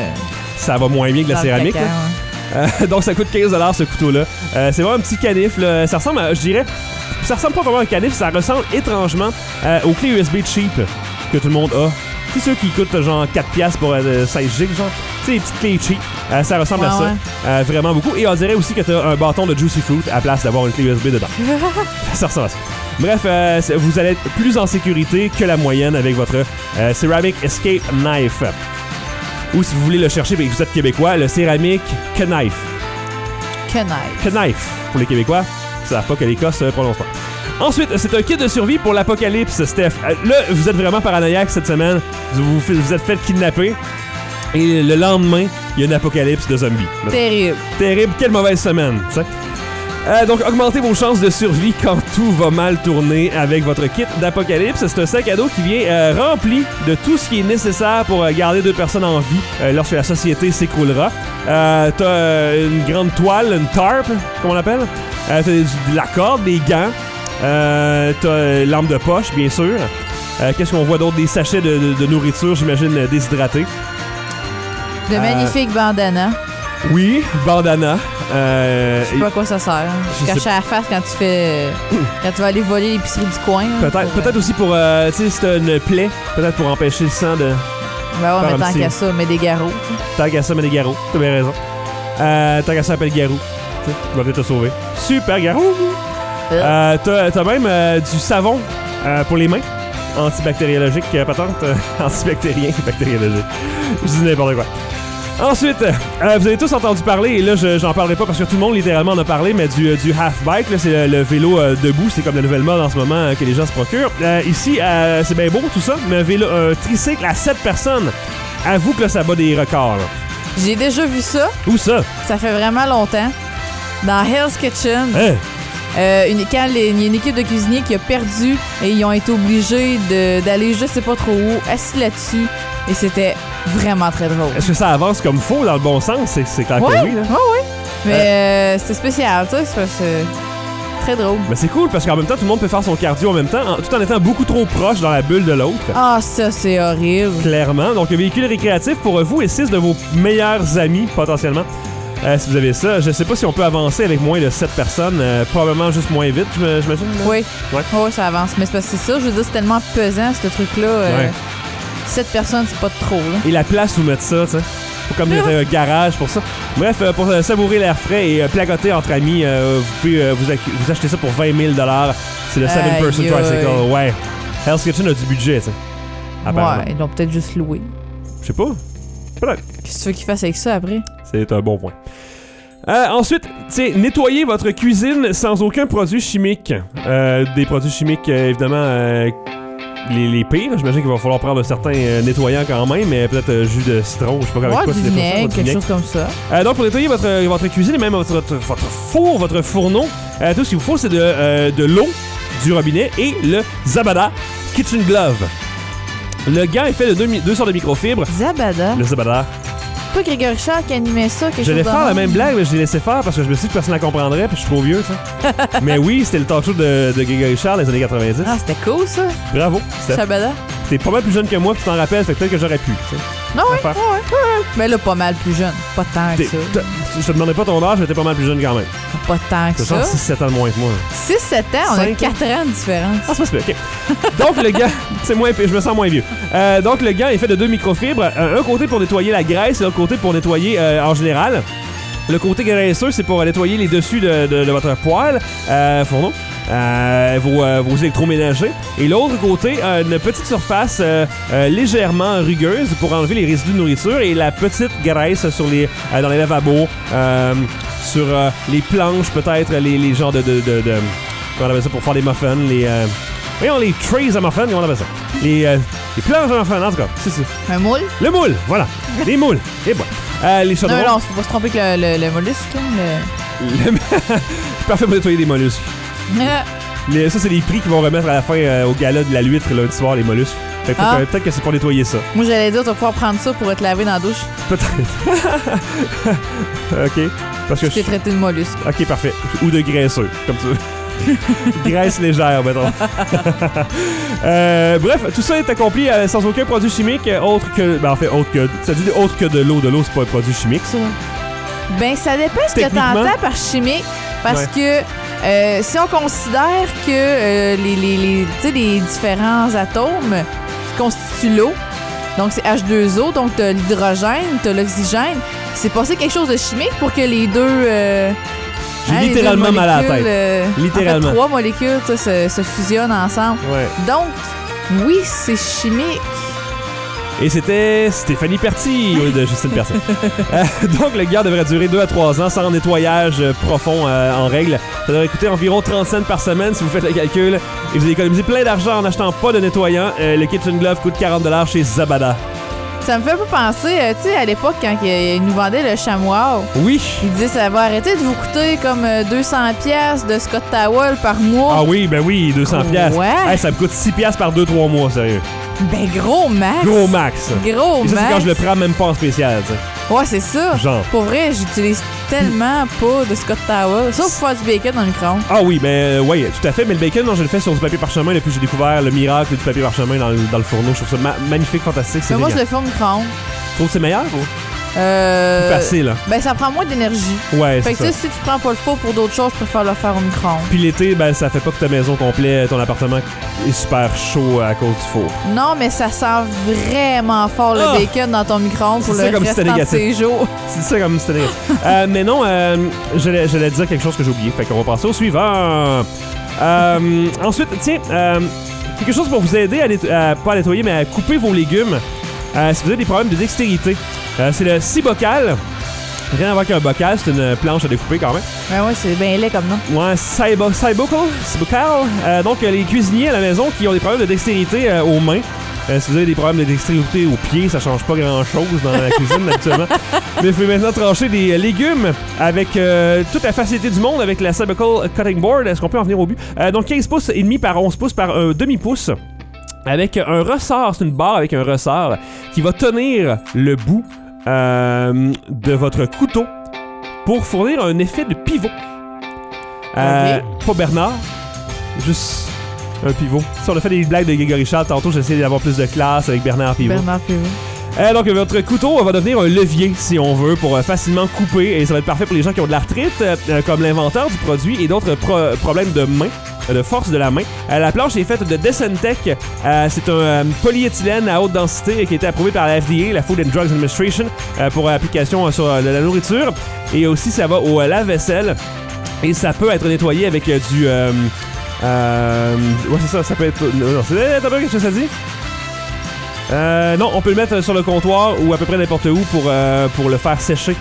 S1: Ça va moins bien que la céramique.
S4: Caca,
S1: donc ça coûte 15$ ce couteau-là. C'est vraiment un petit canif. Là. Ça ressemble à, je dirais, ça ressemble pas vraiment à un canif, ça ressemble étrangement aux clés USB cheap que tout le monde a. C'est ceux qui coûtent genre 4$ pour 16 gigs, genre. C'est des petites clés cheap. Ça ressemble à ça. Vraiment beaucoup. Et on dirait aussi que t'as un bâton de Juicy Fruit à la place d'avoir une clé USB dedans. Ça ressemble à ça. Bref, vous allez être plus en sécurité que la moyenne avec votre Ceramic Escape Knife. Ou si vous voulez le chercher et que vous êtes québécois, le Ceramic Knife. Knife pour les Québécois. Ils savent pas que les cas se prononcent pas. Ensuite, c'est un kit de survie pour l'apocalypse, Steph. Là, vous êtes vraiment paranoïaque cette semaine. Vous êtes fait kidnapper. Et le lendemain, il y a une apocalypse de zombies.
S4: Terrible.
S1: Terrible. Quelle mauvaise semaine, tu sais. Donc, augmentez vos chances de survie quand tout va mal tourner avec votre kit d'apocalypse. C'est un sac à dos qui vient rempli de tout ce qui est nécessaire pour garder 2 personnes en vie lorsque la société s'écroulera. T'as une grande toile, une tarp, comme on l'appelle. T'as de la corde, des gants. T'as lampe de poche, bien sûr. Qu'est-ce qu'on voit d'autre? Des sachets de nourriture, j'imagine, déshydratée.
S4: De magnifiques bandanas.
S1: Oui, bandana.
S4: Je sais pas à quoi ça sert. Cacher à la face quand tu vas aller voler l'épicerie du coin.
S1: Peut-être aussi pour, tu sais, si t'as une plaie, peut-être pour empêcher le sang de...
S4: Ben ouais, mais tant qu'à ça, mets des garrots.
S1: Tant qu'à ça, mets des garrots. T'as bien raison. Tant qu'à ça, appelle garou. Tu sais, il va peut-être te sauver. Super garou! T'as même du savon pour les mains. antibactériologique, patente, antibactérien, bactériologique. Je dis n'importe quoi. Ensuite, vous avez tous entendu parler, et là j'en parlerai pas parce que tout le monde littéralement en a parlé, mais du half-bike, là, c'est le vélo debout, c'est comme la nouvelle mode en ce moment que les gens se procurent. Ici, c'est bien beau tout ça, mais un tricycle à 7 personnes, avoue que là, ça bat des records. Là.
S4: J'ai déjà vu ça.
S1: Où ça?
S4: Ça fait vraiment longtemps. Dans Hell's Kitchen.
S1: Hein?
S4: Quand il y a une équipe de cuisiniers qui a perdu et ils ont été obligés d'aller je sais pas trop où, assis là-dessus. Et c'était vraiment très drôle.
S1: Est-ce que ça avance comme faux dans le bon sens? C'est clair que oui. Là.
S4: Oui. Mais c'était spécial, tu sais, c'est très drôle.
S1: Mais c'est cool parce qu'en même temps, tout le monde peut faire son cardio en même temps, tout en étant beaucoup trop proche dans la bulle de l'autre.
S4: Ah, ça, c'est horrible.
S1: Clairement. Donc, un véhicule récréatif pour vous et 6 de vos meilleurs amis, potentiellement. Si vous avez ça, je sais pas si on peut avancer avec moins de 7 personnes, probablement juste moins vite, j'imagine.
S4: Oui.
S1: Ouais.
S4: Oui, ça avance. Mais c'est parce que c'est ça, je veux dire, c'est tellement pesant, ce truc-là.
S1: Ouais.
S4: 7 personnes, c'est pas trop, là.
S1: Et la place où mettre ça, tu sais. Faut comme il y a un garage pour ça. Bref, pour savourer l'air frais et placoter entre amis, vous pouvez vous acheter ça pour 20 000 $. C'est le 7-person tricycle. Ouais. Hell's Kitchen a du budget, tu sais.
S4: Ouais, ils l'ont peut-être juste loué.
S1: Je sais pas. Peut-être.
S4: Qu'est-ce que tu veux qu'ils fassent avec ça après?
S1: C'est un bon point. Ensuite, nettoyez votre cuisine sans aucun produit chimique. Des produits chimiques, évidemment, les pires. J'imagine qu'il va falloir prendre un certain nettoyant quand même, mais peut-être jus de citron, je sais pas avec quoi
S4: du vinaigre, quelque chose comme ça. Donc,
S1: pour nettoyer votre cuisine et même votre four, votre fourneau, tout ce qu'il vous faut, c'est de l'eau, du robinet et le Zabada Kitchen Glove. Le gant est fait de deux sortes de microfibres.
S4: Zabada?
S1: Le Zabada.
S4: Pas Grégory Richard qui animait ça, quelque chose.
S1: J'allais faire la même blague, mais je l'ai laissé faire parce que je me suis dit que personne ne la comprendrait puis je suis trop vieux, ça. Mais oui, c'était le talk show de Grégory Richard des années 90.
S4: Ah, c'était cool, ça.
S1: Bravo.
S4: Zabada.
S1: T'es pas mal plus jeune que moi, tu t'en rappelles, fait que peut-être que j'aurais pu, tu sais.
S4: Non, ouais. Mais là, pas mal plus jeune. Pas tant que ça.
S1: Je te demandais pas ton âge, mais t'es pas mal plus jeune quand même.
S4: Pas tant que ça.
S1: C'est 6-7 ans de moins que moi.
S4: 6-7 ans, on a 4 ans de différence.
S1: Ah, c'est pas super, ok. Donc, le gant, je me sens moins vieux. Donc, le gant est fait de 2 microfibres. Un côté pour nettoyer la graisse et l'autre côté pour nettoyer en général. Le côté graisseux, c'est pour nettoyer les dessus de votre poêle, fourneau. Vos électroménagers. Et l'autre côté, une petite surface légèrement rugueuse pour enlever les résidus de nourriture et la petite graisse sur dans les lavabos, sur les planches, peut-être les genres de comment on appelle ça pour faire des muffins, les trays à muffins, comment on appelle ça? Les planches à muffins, en tout cas. C'est.
S4: Un moule?
S1: Le moule, voilà. Les moules. Et bon. Les chaudrons.
S4: Non, faut pas se tromper que le mollusque, là.
S1: Parfait pour nettoyer des mollusques. Ça, c'est les prix qu'ils vont remettre à la fin au gala de la l'huître lundi soir, les mollusques. Peut-être que c'est pour nettoyer ça.
S4: Moi, j'allais dire, tu vas pouvoir prendre ça pour te laver dans la douche.
S1: Peut-être. OK. Parce que
S4: je t'ai traité de mollusque.
S1: OK, parfait. Ou de graisseux, comme tu veux. Graisse légère, mettons. Bref, tout ça est accompli sans aucun produit chimique autre que... Ça dit autre que de l'eau. De l'eau, c'est pas un produit chimique, ça?
S4: Ben, ça dépend ce que t'entends par chimique. Parce que si on considère que les différents atomes qui constituent l'eau, donc c'est H2O, donc t'as l'hydrogène, t'as l'oxygène, c'est passé quelque chose de chimique pour que les deux...
S1: J'ai littéralement mal à la tête. Littéralement.
S4: En fait, 3 molécules se fusionnent ensemble.
S1: Ouais.
S4: Donc, oui, c'est chimique.
S1: Et c'était Stéphanie Perty de Justine Perty. Donc, le gars devrait durer 2 à 3 ans sans nettoyage profond en règle. Ça devrait coûter environ 30 cents par semaine si vous faites le calcul. Et vous économisez plein d'argent en n'achetant pas de nettoyant. Le Kitchen Glove coûte 40 $ chez Zabada.
S4: Ça me fait un peu penser, tu sais, à l'époque, quand ils nous vendaient le chamois.
S1: Oui.
S4: Ils disaient ça va arrêter de vous coûter comme 200$ de Scott Towel par mois.
S1: Ah oui, ben oui, 200$.
S4: Ouais.
S1: Hey, ça me coûte 6$ par 2-3 mois, sérieux.
S4: Ben gros max.
S1: Gros max.
S4: Gros
S1: et ça,
S4: max.
S1: c'est quand je le prends même pas en spécial, tu sais.
S4: Ouais, c'est ça.
S1: Genre.
S4: Pour vrai, j'utilise tellement pas de Scott Towel. Sauf pour faire du bacon dans le micro-ondes.
S1: Ah oui, ben oui, tout à fait. Mais le bacon, non, je le fais sur du papier parchemin depuis que j'ai découvert le miracle du papier parchemin dans le fourneau. Je trouve ça magnifique, fantastique.
S4: Mais moi, je le fais au micro-ondes.
S1: Tu trouves que c'est meilleur ou?
S4: Plus
S1: facile, hein?
S4: Ben, ça prend moins d'énergie.
S1: Ouais,
S4: fait
S1: c'est
S4: que
S1: ça.
S4: si tu prends pas le four pour d'autres choses, je préfère le faire au micro-ondes.
S1: Puis l'été, ben, ça fait pas que ta maison complète, ton appartement est super chaud à cause du four.
S4: Non, mais ça sent vraiment fort le bacon dans ton micro-ondes pour le restant de ces jours.
S1: C'est ça comme c'était négatif. Mais non, j'allais dire quelque chose que j'ai oublié. Fait qu'on va passer au suivant. Ensuite, tiens, quelque chose pour vous aider pas à nettoyer, mais à couper vos légumes si vous avez des problèmes de dextérité. C'est le Cibocal. Rien à voir qu'un bocal, c'est une planche à découper quand même.
S4: Ouais, c'est bien laid comme nom.
S1: Ouais, Cibocal. Donc, les cuisiniers à la maison qui ont des problèmes de dextérité aux mains. Si vous avez des problèmes de dextérité aux pieds, ça change pas grand-chose dans la cuisine habituellement. Mais vous pouvez maintenant trancher des légumes avec toute la facilité du monde avec la Cibocal Cutting Board. Est-ce qu'on peut en venir au but? Donc, 15 pouces et demi par 11 pouces par un demi-pouce. Avec un ressort, c'est une barre avec un ressort qui va tenir le bout de votre couteau pour fournir un effet de pivot. Pas Bernard, juste un pivot. Si on a fait des blagues de Grégory Richard tantôt, j'essaie d'avoir plus de classe avec Bernard Pivot. Donc votre couteau va devenir un levier si on veut pour facilement couper et ça va être parfait pour les gens qui ont de l'arthrite comme l'inventeur du produit et d'autres problèmes de main. De force de la main. La planche est faite de Decentec. C'est un polyéthylène à haute densité qui a été approuvé par la FDA, la Food and Drugs Administration, pour application sur la nourriture. Et aussi, ça va au lave-vaisselle. Et ça peut être nettoyé avec du... ouais, c'est ça peut être... Non, c'est... T'as pas qu'est-ce que ça dit? Non, on peut le mettre sur le comptoir ou à peu près n'importe où pour le faire sécher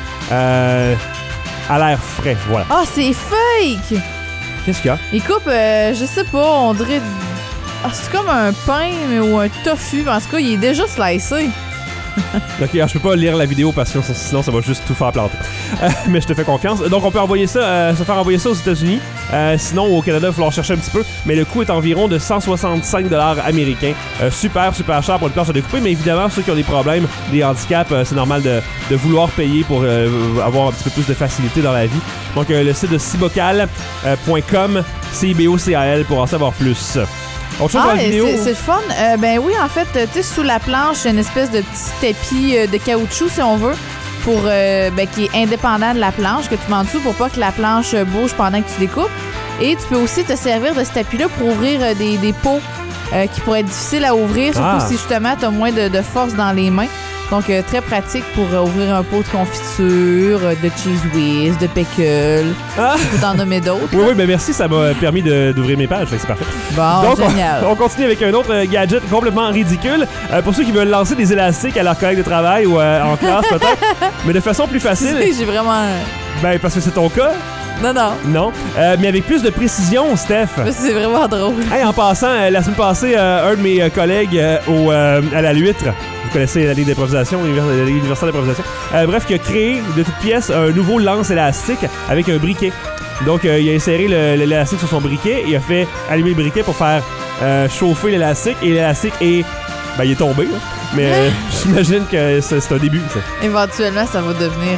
S1: à l'air frais. Voilà.
S4: Ah, c'est fake!
S1: Qu'est-ce qu'il y a?
S4: Il coupe, je sais pas, on dirait... Ah, c'est comme un pain ou un tofu. En tout cas, il est déjà slicé.
S1: Ok, alors je peux pas lire la vidéo parce que sinon ça va juste tout faire planter. Mais je te fais confiance. Donc on peut envoyer ça, se faire envoyer ça aux États-Unis. Sinon au Canada, il va falloir chercher un petit peu. Mais le coût est environ de 165$ américains. Super cher pour une planche à découper. Mais évidemment, ceux qui ont des problèmes, des handicaps, c'est normal de vouloir payer pour avoir un petit peu plus de facilité dans la vie. Donc le site de cibocal.com, CIBOCAL pour en savoir plus. Autre chose dans la vidéo.
S4: C'est le fun. Ben oui, en fait, tu sais, sous la planche, une espèce de petit tapis de caoutchouc, si on veut, pour qui est indépendant de la planche, que tu mets en dessous pour pas que la planche bouge pendant que tu découpes. Et tu peux aussi te servir de ce tapis-là pour ouvrir des pots qui pourraient être difficiles à ouvrir, surtout si justement tu as moins de force dans les mains. Donc, très pratique pour ouvrir un pot de confiture, de cheese whiz, de pickle. Tu peux t'en nommer d'autres.
S1: Oui, ben merci, ça m'a permis d'ouvrir mes pages, fait que c'est parfait.
S4: Bon,
S1: donc,
S4: génial.
S1: On continue avec un autre gadget complètement ridicule. Pour ceux qui veulent lancer des élastiques à leur collègue de travail ou en classe peut-être, mais de façon plus facile.
S4: J'ai vraiment...
S1: Ben, parce que c'est ton cas. Non. Mais avec plus de précision, Steph.
S4: C'est vraiment drôle.
S1: Hey, en passant, la semaine passée, un de mes collègues à la Luître, vous connaissez la Ligue d'improvisation, l'Université d'improvisation, bref, qui a créé de toutes pièces un nouveau lance élastique avec un briquet. Donc, il a inséré l'élastique sur son briquet et il a fait allumer le briquet pour faire chauffer l'élastique. Et l'élastique il est tombé. Là. Mais j'imagine que c'est un début. Ça.
S4: Éventuellement, ça va devenir...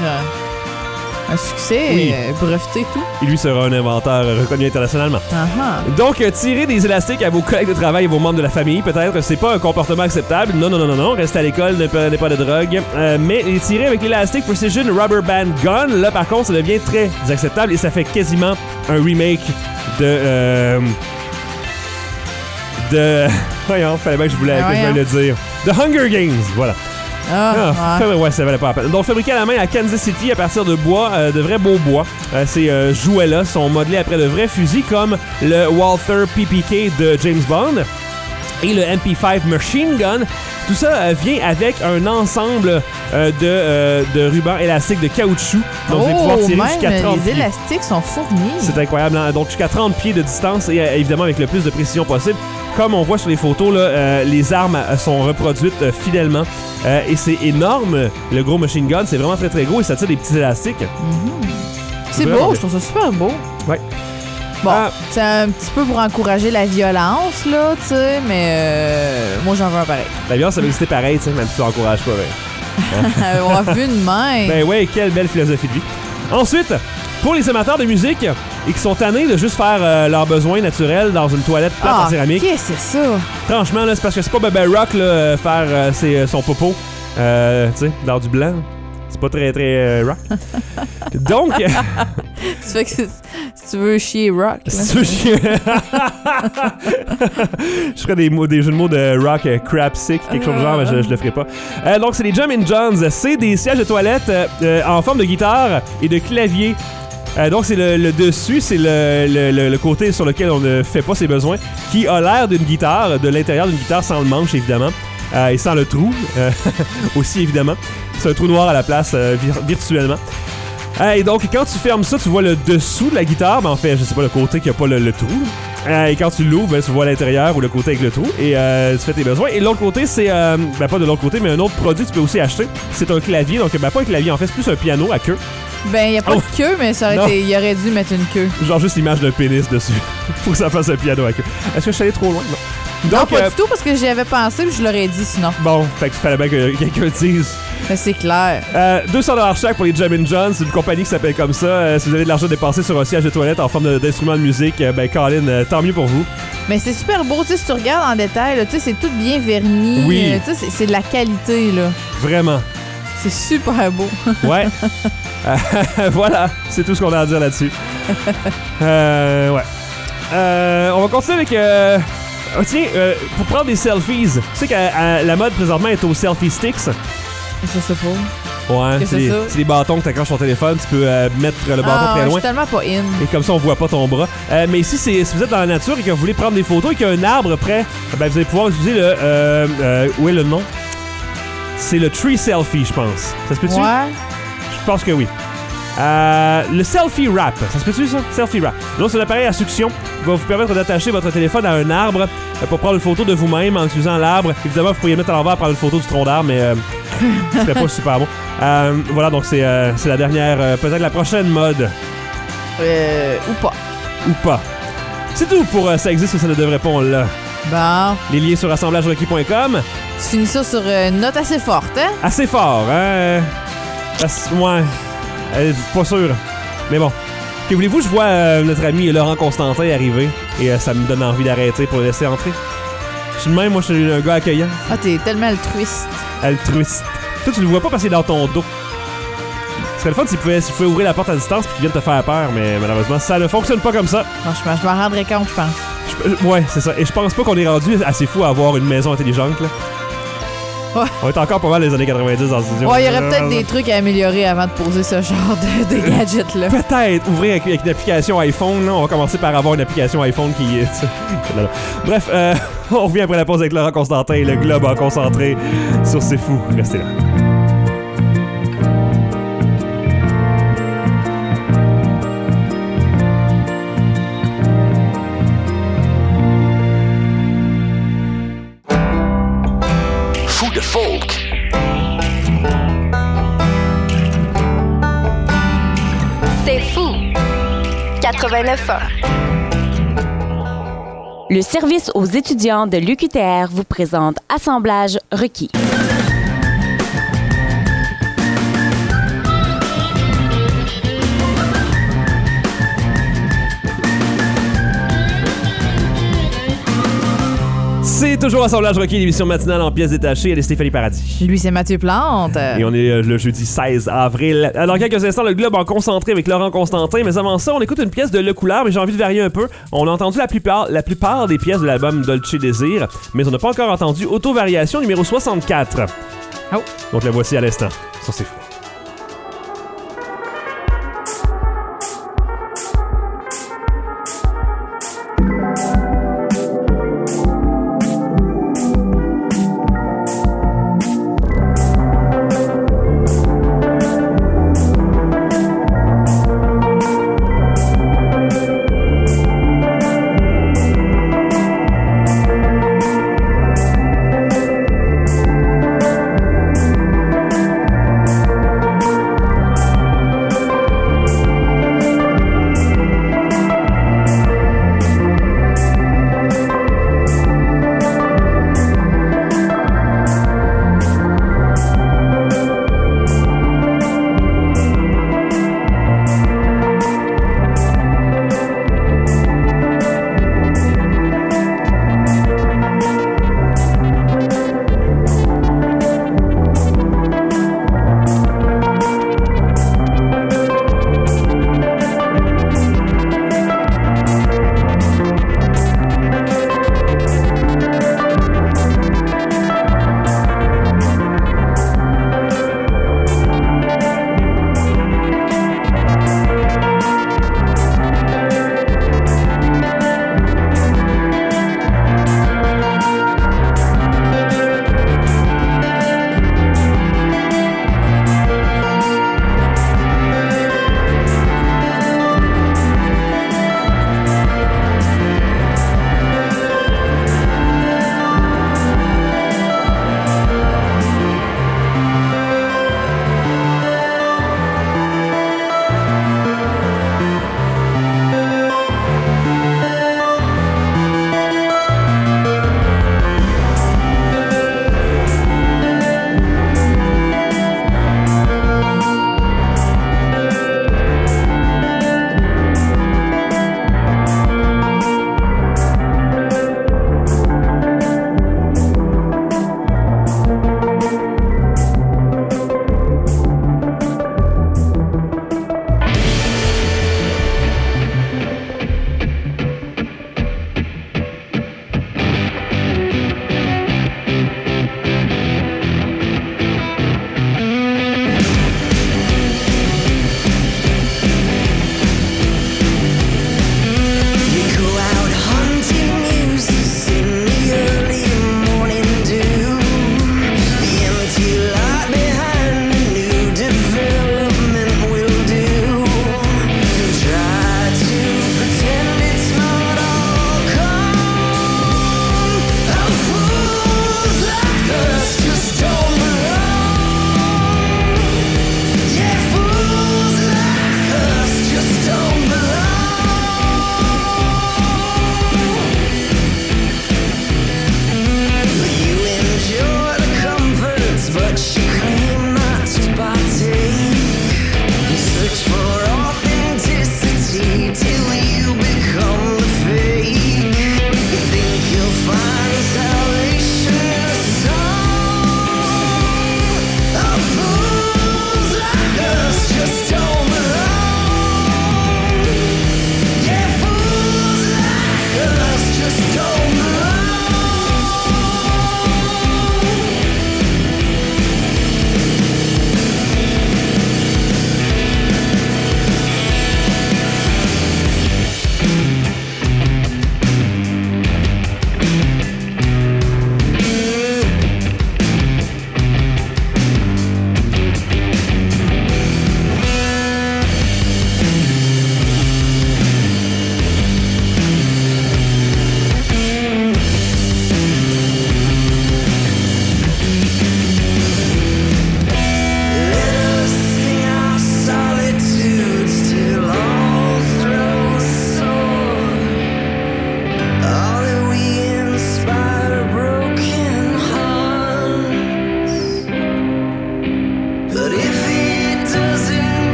S4: un succès, breveté et tout.
S1: Et lui sera un inventeur reconnu internationalement.
S4: Uh-huh.
S1: Donc, tirer des élastiques à vos collègues de travail et vos membres de la famille, peut-être, c'est pas un comportement acceptable. Non. Restez à l'école, ne prenez pas de drogue. Mais les tirer avec l'élastique Precision Rubber Band Gun, là, par contre, ça devient très acceptable et ça fait quasiment un remake de... Voyons, fallait bien que je voulais le dire. The Hunger Games, voilà. Ouais, ça valait pas la peine. Donc, fabriqué à la main à Kansas City à partir de bois, de vrais beaux bois. Ces jouets-là sont modelés après de vrais fusils comme le Walther PPK de James Bond et le MP5 Machine Gun. Tout ça vient avec un ensemble de rubans élastiques de caoutchouc. Donc, vous allez pouvoir tirer jusqu'à 30 pieds.
S4: Les élastiques sont fournis.
S1: C'est incroyable. Hein? Donc, jusqu'à 30 pieds de distance et évidemment avec le plus de précision possible. Comme on voit sur les photos, là, les armes sont reproduites fidèlement. Et c'est énorme. Le gros machine gun, c'est vraiment très très gros et ça tire des petits élastiques.
S4: Mm-hmm. C'est beau, je trouve ça super beau.
S1: Ouais.
S4: Bon, c'est un petit peu pour encourager la violence, là, tu sais, mais moi, j'en veux un pareil.
S1: La violence, ça va exister pareil, tu sais, même si tu l'encourages pas.
S4: On a vu une main.
S1: Ben ouais, quelle belle philosophie de vie. Ensuite, pour les amateurs de musique et qui sont tannés de juste faire leurs besoins naturels dans une toilette plate en céramique.
S4: Qu'est-ce que c'est ça?
S1: Franchement, là, c'est parce que c'est pas Bebe Rock, là, faire son popo, tu sais, dans du blanc. C'est pas très, très rock. Donc...
S4: Tu fais que si tu veux chier rock.
S1: Si tu veux chier... Je ferais des jeux de mots de rock crap sick, quelque chose de genre, mais je le ferai pas. Donc, c'est les Jammin' Johns. C'est des sièges de toilette en forme de guitare et de clavier Donc, c'est le dessus, c'est le côté sur lequel on ne fait pas ses besoins, qui a l'air d'une guitare, de l'intérieur d'une guitare sans le manche, évidemment, et sans le trou, aussi, évidemment. C'est un trou noir à la place, virtuellement. Et donc, quand tu fermes ça, tu vois le dessous de la guitare, en fait, je sais pas, le côté qui a pas le trou. Et quand tu l'ouvres, ben, tu vois l'intérieur ou le côté avec le trou, et tu fais tes besoins. Et l'autre côté, c'est, pas de l'autre côté, mais un autre produit que tu peux aussi acheter. C'est un clavier, donc pas un clavier, en fait, c'est plus un piano à queue.
S4: Ben, y a pas de queue, mais ça aurait été, il aurait dû mettre une queue.
S1: Genre juste l'image d'un pénis dessus, pour que ça fasse un piano à queue. Est-ce que je suis allé trop loin? Non. Donc,
S4: non, pas du tout, parce que j'y avais pensé, puis je l'aurais dit sinon.
S1: Bon, fait qu'il fallait bien que quelqu'un dise.
S4: Mais c'est clair.
S1: 200$ chaque pour les Jammin' John, c'est une compagnie qui s'appelle comme ça. Si vous avez de l'argent dépensé sur un siège de toilette en forme d'instrument de musique, ben Colin, tant mieux pour vous.
S4: Mais c'est super beau, tu sais, si tu regardes en détail, tu sais, c'est tout bien verni.
S1: Oui.
S4: Tu sais, c'est de la qualité, là.
S1: Vraiment.
S4: C'est super beau.
S1: Ouais. Voilà, c'est tout ce qu'on a à dire là-dessus. Ouais. On va continuer avec... oh, tiens, pour prendre des selfies, tu sais que la mode présentement est aux selfie sticks.
S4: Je sais pas.
S1: Ouais,
S4: Qu'est-ce que c'est ça?
S1: c'est des bâtons que tu accroches sur ton téléphone, tu peux mettre le bâton très
S4: Je
S1: loin.
S4: suis tellement pas in.
S1: Et comme ça, on voit pas ton bras. Mais ici, si vous êtes dans la nature et que vous voulez prendre des photos et qu'il y a un arbre près, ben, vous allez pouvoir utiliser le... où est le nom? C'est le Tree Selfie, je pense. Ça se peut-tu?
S4: Ouais.
S1: Je pense que oui. Le Selfie Wrap. Ça se peut-tu, ça? Selfie Wrap. Donc, c'est un appareil à succion qui va vous permettre d'attacher votre téléphone à un arbre pour prendre une photo de vous-même en utilisant l'arbre. Évidemment, vous pourriez le mettre à l'envers et prendre une photo du tronc d'arbre, mais ce serait pas super bon. Voilà, donc c'est la dernière, peut-être la prochaine mode.
S4: Ou pas.
S1: Ou pas. C'est tout pour Ça existe ou ça ne devrait pas, on l'a.
S4: Bon.
S1: Les liens sur assemblagerequis.com.
S4: Tu finis ça sur une note assez forte, hein?
S1: Assez fort, hein? Ouais. Pas sûr. Mais bon. Que voulez-vous, je vois notre ami Laurent Constantin arriver et ça me donne envie d'arrêter pour le laisser entrer. Je suis de même, moi, je suis un gars accueillant.
S4: Ah, t'es tellement altruiste.
S1: Altruiste. Toi, tu le vois pas passer dans ton dos. Ce serait le fun si tu pouvais ouvrir la porte à distance et qu'il vienne te faire peur, mais malheureusement, ça ne fonctionne pas comme ça.
S4: Franchement, je m'en rendrais compte, je pense.
S1: Ouais, c'est ça. Et je pense pas qu'on est rendu assez fou à avoir une maison intelligente, là.
S4: Ouais.
S1: On est encore pas mal les années 90 dans ce studio.
S4: Ouais, il y aurait peut-être des trucs à améliorer avant de poser ce genre de gadgets-là.
S1: Peut-être ouvrir avec une application iPhone. Là. On va commencer par avoir une application iPhone qui... Bref, on revient après la pause avec Laurent Constantin et le globe en concentré sur C'est Fou. Restez là.
S6: Fou de folk.
S2: C'est fou. 89 ans.
S3: Le service aux étudiants de l'UQTR vous présente Assemblage requis.
S1: C'est toujours Assemblage requis, l'émission matinale en pièces détachées. Elle est Stéphanie Paradis.
S4: Lui, c'est Mathieu Plante.
S1: Et on est le jeudi 16 avril. Dans quelques instants, le globe en concentré avec Laurent Constantin. Mais avant ça, on écoute une pièce de Le Couleur, mais j'ai envie de varier un peu. On a entendu la plupart des pièces de l'album Dolce Désir, mais on n'a pas encore entendu Auto-variation numéro 64.
S4: Oh.
S1: Donc la voici à l'instant. Ça, c'est fou.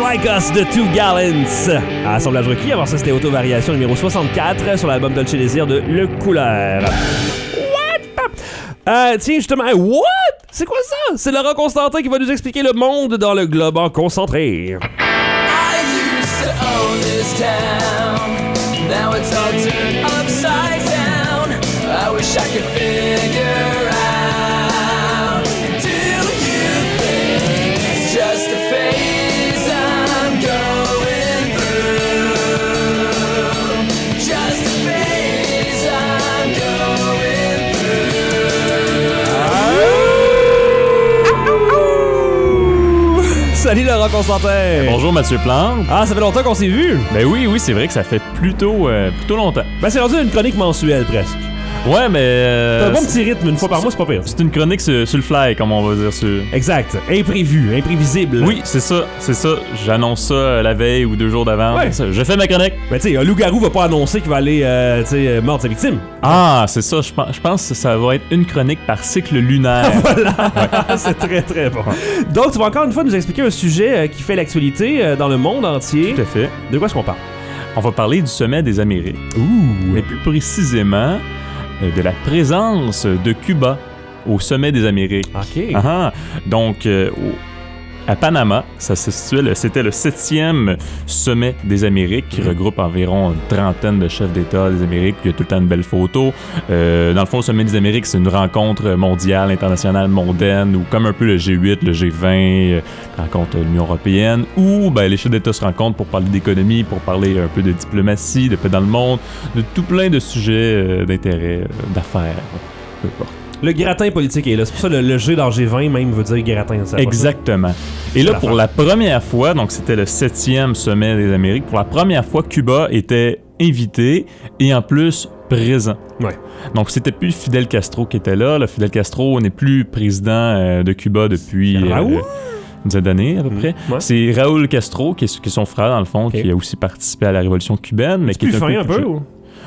S1: Like Us de Two Gallants. Assemblage requis. Avant ça, c'était Auto-variation numéro 64 sur l'album Dolce Désir de Le Couleur. What? Tiens, justement, what? C'est quoi ça? C'est Laurent Constantin qui va nous expliquer le monde dans le globe en concentré.
S7: I used to own this town. Now it's all turned upside down. I wish I could figure out. Do you think it's just a phase I'm going through? Just a phase I'm going through.
S1: Salut Laurent Constantin.
S8: Bonjour Mathieu Plante.
S1: Ah, ça fait longtemps qu'on s'est vu.
S8: Ben oui, c'est vrai que ça fait plutôt longtemps.
S1: Ben, c'est rendu une chronique mensuelle presque.
S8: Ouais, mais...
S1: C'est un bon petit rythme, une fois par mois, c'est pas pire.
S8: C'est une chronique sur le fly, comme on va dire.
S1: Exact. Imprévu, imprévisible.
S8: Oui, c'est ça. J'annonce ça la veille ou 2 jours d'avant.
S1: Ouais.
S8: Je fais ma chronique.
S1: Ben, tu sais, un loup-garou va pas annoncer qu'il va aller, mordre sa victime.
S8: Ah, c'est ça. Je pense que ça va être une chronique par cycle lunaire.
S1: Voilà. C'est très, très bon. Donc, tu vas encore une fois nous expliquer un sujet qui fait l'actualité dans le monde entier.
S8: Tout à fait.
S1: De quoi est-ce qu'on parle?
S8: On va parler du sommet des Amériques.
S1: Ouh.
S8: Mais plus précisément, de la présence de Cuba au sommet des Amériques.
S1: OK.
S8: Donc, à Panama, c'était le 7e sommet des Amériques qui regroupe environ une trentaine de chefs d'État des Amériques. Il y a tout le temps une belle photo. Dans le fond, le sommet des Amériques, c'est une rencontre mondiale, internationale, mondaine, ou comme un peu le G8, le G20, rencontre l'Union européenne, où les chefs d'État se rencontrent pour parler d'économie, pour parler un peu de diplomatie, de paix dans le monde, de tout plein de sujets d'intérêt, d'affaires, peu importe.
S1: Le gratin politique est là. C'est pour ça le G dans G20 même veut dire gratin.
S8: Exactement. Et là, pour la première fois, donc c'était le 7e sommet des Amériques, pour la première fois, Cuba était invité et en plus présent.
S1: Ouais.
S8: Donc c'était plus Fidel Castro qui était là. Fidel Castro n'est plus président de Cuba depuis... une dizaine d'années à peu près.
S1: Ouais.
S8: C'est Raúl Castro, qui est son frère dans le fond, qui a aussi participé à la révolution cubaine. Mais qui est
S1: un peu ou?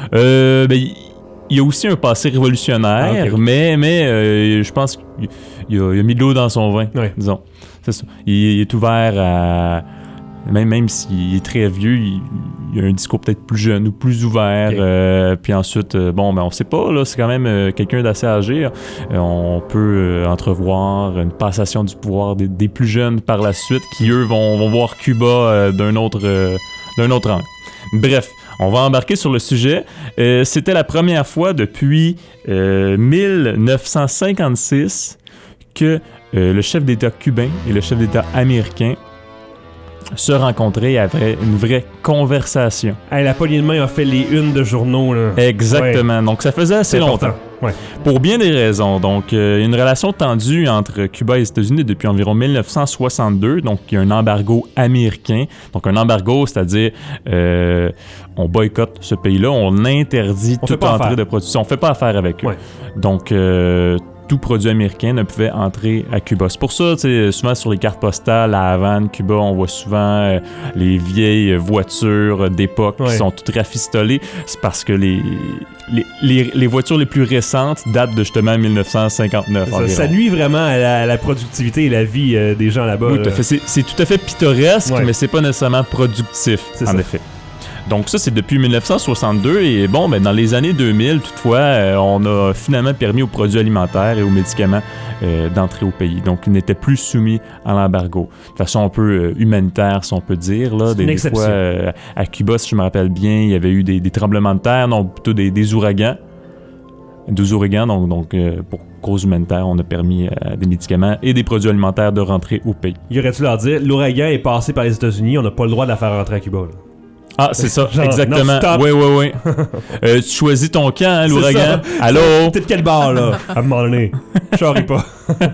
S8: Il y a aussi un passé révolutionnaire, mais je pense qu'il a mis de l'eau dans son vin, disons. C'est ça. Il est ouvert à... Même s'il est très vieux, il a un discours peut-être plus jeune ou plus ouvert. Puis ensuite, on sait pas, là, c'est quand même quelqu'un d'assez âgé. On peut entrevoir une passation du pouvoir des plus jeunes par la suite, qui eux vont voir Cuba d'un autre angle. Bref, on va embarquer sur le sujet. C'était la première fois depuis 1956 que le chef d'État cubain et le chef d'État américain se rencontraient et avaient une vraie conversation.
S1: Hey, la poignée de main a fait les unes de journaux. Là.
S8: Exactement. Ouais. Donc, ça faisait assez longtemps.
S1: Ouais.
S8: Pour bien des raisons. Donc, il y a une relation tendue entre Cuba et les États-Unis depuis environ 1962. Donc, il y a un embargo américain. Donc, un embargo, c'est-à-dire on boycotte ce pays-là, on interdit toute entrée de production. On ne fait pas affaire avec eux. Ouais. Donc, tout produit américain ne pouvait entrer à Cuba. C'est pour ça, souvent sur les cartes postales à Havane, Cuba, on voit souvent les vieilles voitures d'époque qui sont toutes rafistolées. C'est parce que les voitures les plus récentes datent de justement 1959.
S1: Ça nuit vraiment à la productivité et la vie des gens là-bas.
S8: Oui, tout à fait. C'est tout à fait pittoresque, mais c'est pas nécessairement productif, en effet. Donc ça, c'est depuis 1962 et dans les années 2000, toutefois, on a finalement permis aux produits alimentaires et aux médicaments d'entrer au pays. Donc, ils n'étaient plus soumis à l'embargo. De façon un peu humanitaire, si on peut dire. Là, des fois, à Cuba, si je me rappelle bien, il y avait eu des tremblements de terre, non, plutôt des ouragans. Des ouragans, donc pour cause humanitaire, on a permis à des médicaments et des produits alimentaires de rentrer au pays.
S1: Y aurait-tu leur dire, l'ouragan est passé par les États-Unis, on n'a pas le droit de la faire rentrer à Cuba, là.
S8: Ah, c'est ça, exactement. Oui. Tu choisis ton camp, hein, l'ouragan. Allô?
S1: T'es de quel bar, là? À un moment donné. Je charrie pas.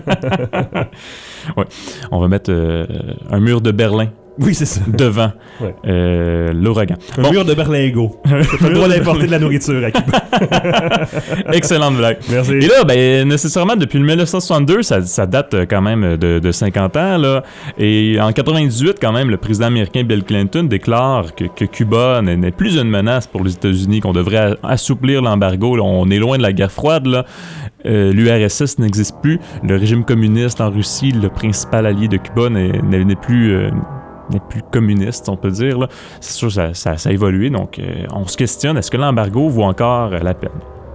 S8: Oui. On va mettre un mur de Berlin.
S1: Oui, c'est ça.
S8: Devant l'ouragan.
S1: Un mur de Berlingo. T'as pas le droit d'importer de la nourriture à Cuba.
S8: Excellente blague.
S1: Merci.
S8: Et là, nécessairement, depuis 1962, ça date quand même de 50 ans. Là. Et en 98, quand même, le président américain Bill Clinton déclare que Cuba n'est plus une menace pour les États-Unis, qu'on devrait assouplir l'embargo. Là. On est loin de la guerre froide. Là. L'URSS n'existe plus. Le régime communiste en Russie, le principal allié de Cuba, n'est plus... n'est plus communiste, on peut dire. Là. C'est sûr que ça a évolué, donc on se questionne, est-ce que l'embargo vaut encore la peine?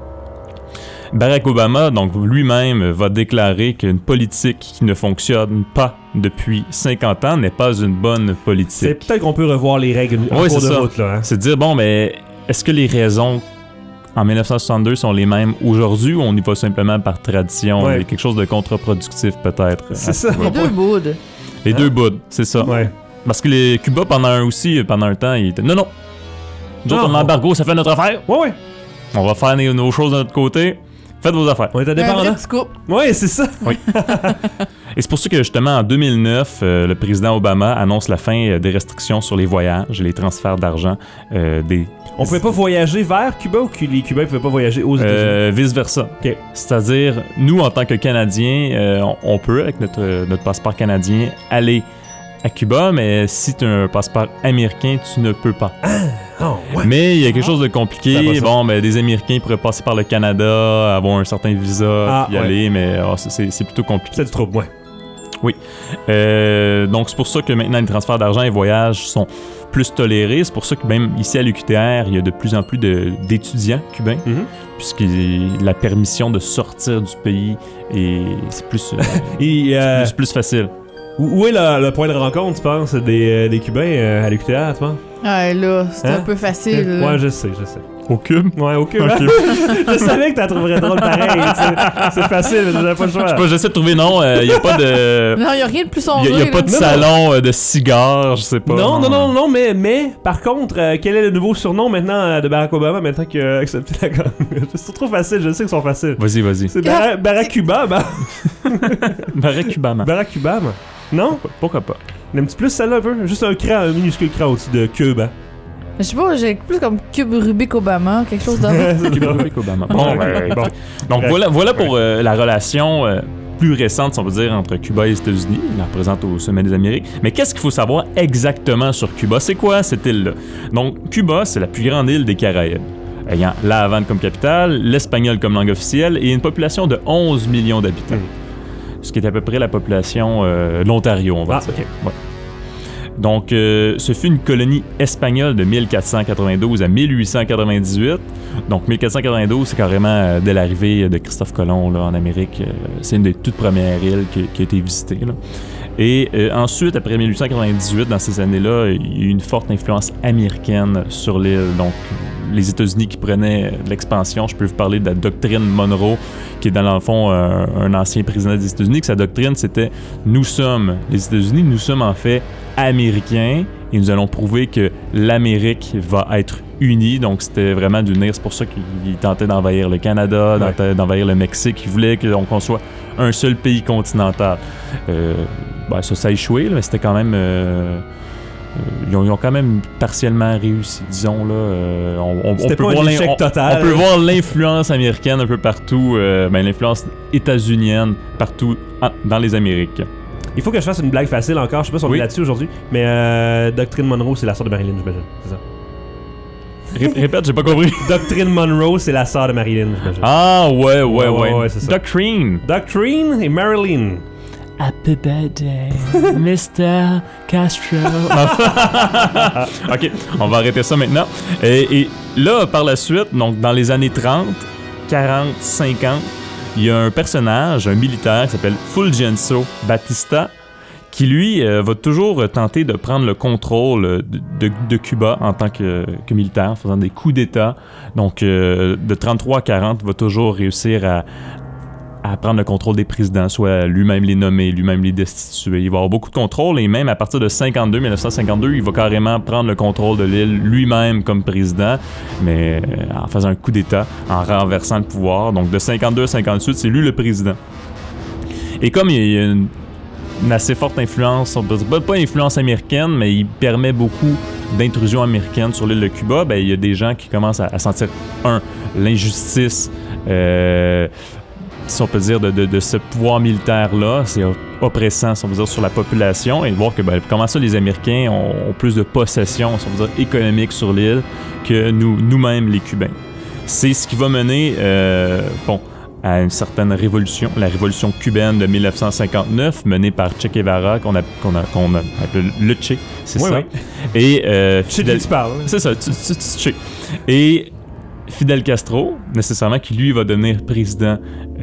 S8: Barack Obama, donc lui-même, va déclarer qu'une politique qui ne fonctionne pas depuis 50 ans n'est pas une bonne politique.
S1: C'est peut-être qu'on peut revoir les règles en cours de route. Là, hein?
S8: C'est de dire, bon, mais est-ce que les raisons en 1962 sont les mêmes aujourd'hui ou on y va simplement par tradition?
S1: Ouais.
S8: Il y a quelque chose de contre-productif peut-être.
S1: C'est ça.
S4: Les deux bouts.
S8: Les deux bouts, c'est ça.
S1: Ouais.
S8: Parce que les Cuba, pendant un temps, ils étaient... Non. Nous autres, on a l'embargo, ça fait notre affaire.
S1: Ouais.
S8: On va faire nos choses de notre côté. Faites vos affaires.
S1: On est
S4: Un
S1: indépendants.
S4: vrai petit couple.
S1: Ouais, c'est ça.
S8: Oui. Et c'est pour ça que, justement, en 2009, le président Obama annonce la fin des restrictions sur les voyages et les transferts d'argent des...
S1: On pouvait pas voyager vers Cuba ou que les Cubains pouvaient pas voyager aux États-Unis?
S8: Vice-versa.
S1: OK.
S8: C'est-à-dire, nous, en tant que Canadiens, on peut, avec notre passeport canadien, aller à Cuba, mais si tu as un passeport américain, tu ne peux pas.
S1: Oh, ouais.
S8: Mais il y a quelque chose de compliqué.
S1: Ça va, ça.
S8: Bon, ben, des Américains pourraient passer par le Canada, avoir un certain visa, puis y
S1: ouais.
S8: aller, mais c'est plutôt compliqué.
S1: C'est du trouble, ouais.
S8: Oui. Donc, c'est pour ça que maintenant, les transferts d'argent et voyages sont plus tolérés. C'est pour ça que même ici à l'UQTR, il y a de plus en plus d'étudiants cubains, puisque la permission de sortir du pays c'est plus, plus facile.
S1: Où est le point de rencontre, tu penses, des Cubains à l'UQTR, tu penses?
S4: Ah, là, c'est un peu facile.
S1: Ouais, je sais.
S8: Au cube?
S1: Ouais, au cube.
S8: Okay.
S1: Je savais que t'en trouverais drôle pareil, tu sais. C'est facile, j'avais pas le choix.
S8: Je sais pas, j'essaie de trouver, non, il y a pas de...
S4: Non, il y a rien de plus sombre.
S8: Il y a pas de salon de cigares, je sais pas.
S1: Non, mais par contre, quel est le nouveau surnom maintenant de Barack Obama, maintenant qu'il a accepté la candidature? C'est trop facile, je sais qu'ils sont faciles.
S8: Vas-y.
S1: C'est Barack Obama.
S8: Barack Obama.
S1: Barack Obama. Non?
S8: Pourquoi pas?
S1: Aimes-tu plus celle-là un peu? Juste un minuscule cran au-dessus de Cuba.
S4: Je sais pas, j'ai plus comme Cube Rubik Obama, quelque chose de...
S8: Cube Rubik Obama. Bon. Donc voilà pour la relation plus récente, si on peut dire, entre Cuba et les États-Unis. Il la représente au sommet des Amériques. Mais qu'est-ce qu'il faut savoir exactement sur Cuba? C'est quoi cette île-là? Donc, Cuba, c'est la plus grande île des Caraïbes, ayant la Havane comme capitale, l'espagnol comme langue officielle et une population de 11 millions d'habitants. Ce qui est à peu près la population de l'Ontario, on va dire.
S1: Okay.
S8: Ouais. Donc, ce fut une colonie espagnole de 1492 à 1898. Donc, 1492, c'est carrément dès l'arrivée de Christophe Colomb là, en Amérique. C'est une des toutes premières îles qui a été visitée. Là. Et ensuite, après 1898, dans ces années-là, il y a eu une forte influence américaine sur l'île. Donc, les États-Unis qui prenaient de l'expansion. Je peux vous parler de la doctrine Monroe, qui est dans le fond un ancien président des États-Unis, que sa doctrine, c'était « Nous sommes, les États-Unis, nous sommes en fait américains et nous allons prouver que l'Amérique va être unie. » Donc, c'était vraiment d'unir. C'est pour ça qu'il tentait d'envahir le Canada, d'envahir le Mexique. Il voulait qu'on soit un seul pays continental. Ça a échoué, là, mais c'était quand même... Ils ont quand même partiellement réussi, disons. Là, on
S1: c'était
S8: peut
S1: pas
S8: voir
S1: un échec total.
S8: On peut voir l'influence américaine un peu partout, l'influence états-unienne partout dans les Amériques.
S1: Il faut que je fasse une blague facile encore. Je sais pas si on est là-dessus aujourd'hui, mais Doctrine Monroe, c'est la sœur de Marilyn, j'imagine. C'est ça.
S8: Répète, j'ai pas compris.
S1: Doctrine Monroe, c'est la sœur de Marilyn, j'imagine.
S8: Ah, ouais.
S1: C'est ça.
S8: Doctrine
S1: et Marilyn.
S8: Happy birthday, Mr. Castro. OK, on va arrêter ça maintenant. Et là, par la suite, donc dans les années 30, 40, 50, il y a un personnage, un militaire qui s'appelle Fulgencio Batista, qui lui va toujours tenter de prendre le contrôle de Cuba en tant que militaire, en faisant des coups d'État. Donc, de 33 à 40, va toujours réussir à prendre le contrôle des présidents, soit lui-même les nommer, lui-même les destituer. Il va avoir beaucoup de contrôle et même à partir de 1952, il va carrément prendre le contrôle de l'île lui-même comme président, mais en faisant un coup d'État, en renversant le pouvoir. Donc de 52 à 58, c'est lui le président. Et comme il y a une assez forte influence, pas influence américaine, mais il permet beaucoup d'intrusion américaine sur l'île de Cuba, il y a des gens qui commencent à sentir, l'injustice, si on peut dire, de ce pouvoir militaire-là. C'est oppressant, si on veut dire, sur la population, et de voir que comment ça les Américains ont plus de possession, si on veut dire, économique sur l'île que nous-mêmes, les Cubains. C'est ce qui va mener à une certaine révolution, la révolution cubaine de 1959, menée par Che Guevara, qu'on appelle le Che, c'est ça.
S1: Oui.
S8: Et
S1: Fidel, tu parles.
S8: C'est ça, Che. Et Fidel Castro, nécessairement, qui lui va devenir président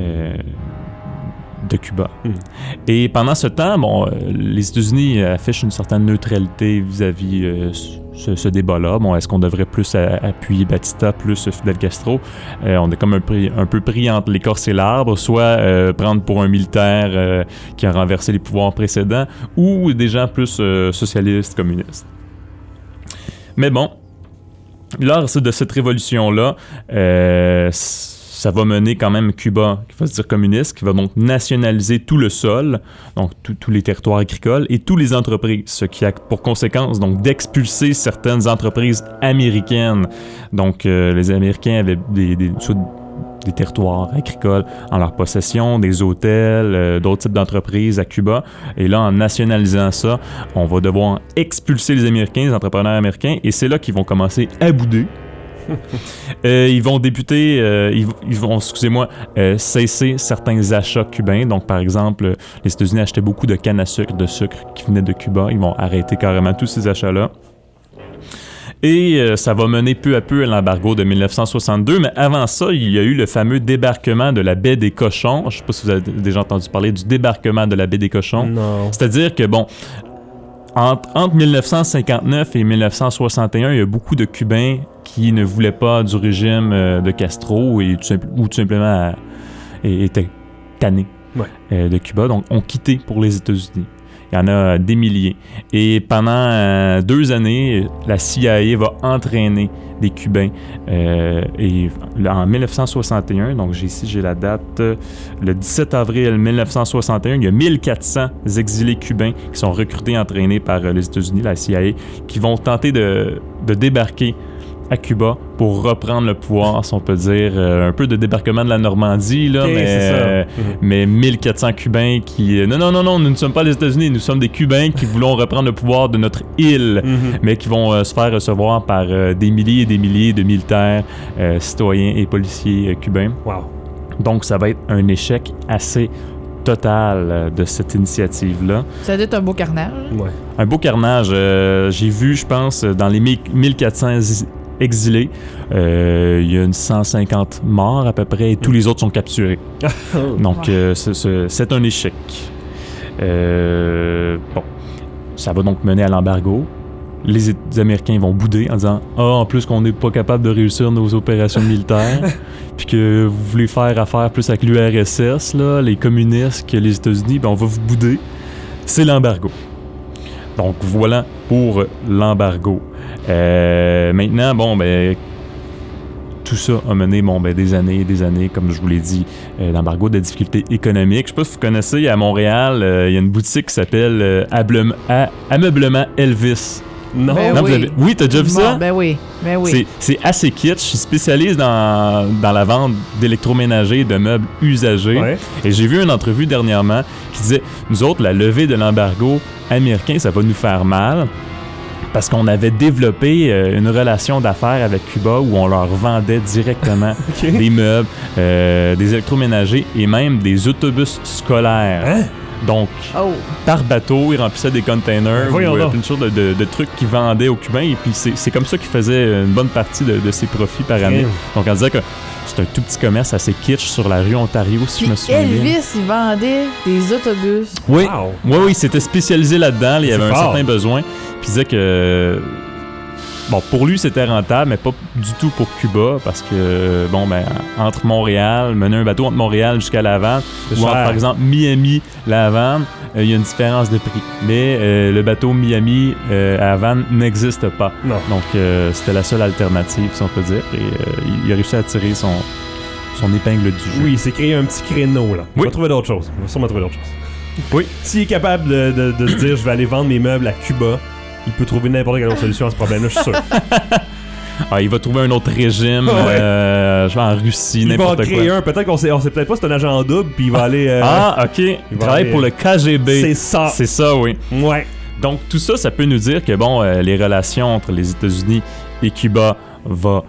S8: de Cuba. Et pendant ce temps, les États-Unis affichent une certaine neutralité vis-à-vis ce débat-là. Est-ce qu'on devrait plus appuyer Batista, plus Fidel Castro? On est comme un peu pris entre l'écorce et l'arbre, soit prendre pour un militaire qui a renversé les pouvoirs précédents, ou des gens plus socialistes, communistes. Mais bon, lors de cette révolution-là, ça va mener quand même Cuba, qui va se dire communiste, qui va donc nationaliser tout le sol, donc tous les territoires agricoles et toutes les entreprises, ce qui a pour conséquence donc d'expulser certaines entreprises américaines. Donc les Américains avaient des territoires agricoles en leur possession, des hôtels, d'autres types d'entreprises à Cuba. Et là, en nationalisant ça, on va devoir expulser les Américains, les entrepreneurs américains, et c'est là qu'ils vont commencer à bouder. Ils vont cesser certains achats cubains. Donc, par exemple, les États-Unis achetaient beaucoup de canne à sucre, de sucre qui venait de Cuba. Ils vont arrêter carrément tous ces achats-là. Et ça va mener peu à peu à l'embargo de 1962. Mais avant ça, il y a eu le fameux débarquement de la baie des Cochons. Je ne sais pas si vous avez déjà entendu parler du débarquement de la baie des Cochons.
S1: Non.
S8: C'est-à-dire que, entre 1959 et 1961, il y a beaucoup de Cubains qui ne voulaient pas du régime de Castro ou tout simplement étaient tannés de Cuba, donc ont quitté pour les États-Unis. Il y en a des milliers. Et pendant 2 années, la CIA va entraîner des Cubains. Et en 1961, donc j'ai la date, le 17 avril 1961, il y a 1400 exilés cubains qui sont recrutés et entraînés par les États-Unis, la CIA, qui vont tenter de débarquer à Cuba pour reprendre le pouvoir, si on peut dire, un peu de débarquement de la Normandie, là, mais 1400 Cubains qui... Non, nous ne sommes pas les États-Unis, nous sommes des Cubains qui voulons reprendre le pouvoir de notre île, mais qui vont se faire recevoir par des milliers et des milliers de militaires, citoyens et policiers cubains.
S1: Wow.
S8: Donc, ça va être un échec assez total de cette initiative-là.
S4: Ça doit être un beau carnage.
S1: Ouais.
S8: Un beau carnage. J'ai vu, je pense, dans les 1400 exilés, il y a une 150 morts à peu près et tous les autres sont capturés. Donc, c'est un échec. Ça va donc mener à l'embargo. Les Américains vont bouder en disant « en plus qu'on n'est pas capable de réussir nos opérations militaires, puis que vous voulez faire affaire plus avec l'URSS, là, les communistes, que les États-Unis, on va vous bouder. » C'est l'embargo. Donc, voilà pour l'embargo. Maintenant, tout ça a mené des années et des années, comme je vous l'ai dit, d'embargo, de difficultés économiques. Je sais pas si vous connaissez, à Montréal, il y a une boutique qui s'appelle Ameublement Elvis.
S1: Non.
S8: Oui, t'as déjà vu ça?
S4: Ben oui.
S8: C'est assez kitsch. Ils se spécialisent dans la vente d'électroménagers et de meubles usagés. Ouais. Et j'ai vu une entrevue dernièrement qui disait « Nous autres, la levée de l'embargo américain, ça va nous faire mal. » Parce qu'on avait développé une relation d'affaires avec Cuba où on leur vendait directement des meubles, des électroménagers et même des autobus scolaires. Hein? Donc, par bateau, ils remplissaient des containers ou plein de choses de trucs qu'ils vendaient aux Cubains. Et puis, c'est comme ça qu'ils faisaient une bonne partie de ses profits par année. Donc, on disait que c'est un tout petit commerce assez kitsch sur la rue Ontario, si je me souviens.
S4: Elvis, il vendait des autobus.
S8: Oui, il s'était spécialisé là-dedans. Il y avait un certain besoin. Puis il disait que... pour lui, c'était rentable, mais pas du tout pour Cuba, parce que, entre Montréal, mener un bateau entre Montréal jusqu'à La Havane, ou entre, par exemple, Miami, La Havane, il y a une différence de prix. Mais le bateau Miami à Havane n'existe pas. Non. Donc, c'était la seule alternative, si on peut dire, et il a réussi à tirer son épingle du jeu.
S1: Oui, il s'est créé un petit créneau, là. Il va trouver d'autres choses. Il va sûrement trouver d'autres choses. Oui. S'il est capable de se dire, je vais aller vendre mes meubles à Cuba, il peut trouver n'importe quelle autre solution à ce problème-là, je suis sûr.
S8: Il va trouver un autre régime, genre en Russie, n'importe quoi. Il va en créer
S1: un, peut-être qu'on sait peut-être pas, c'est un agent double, puis il va aller...
S8: OK. Il travaille pour le KGB.
S1: C'est ça.
S8: C'est ça, oui.
S1: Ouais.
S8: Donc, tout ça, ça peut nous dire que, les relations entre les États-Unis et Cuba vont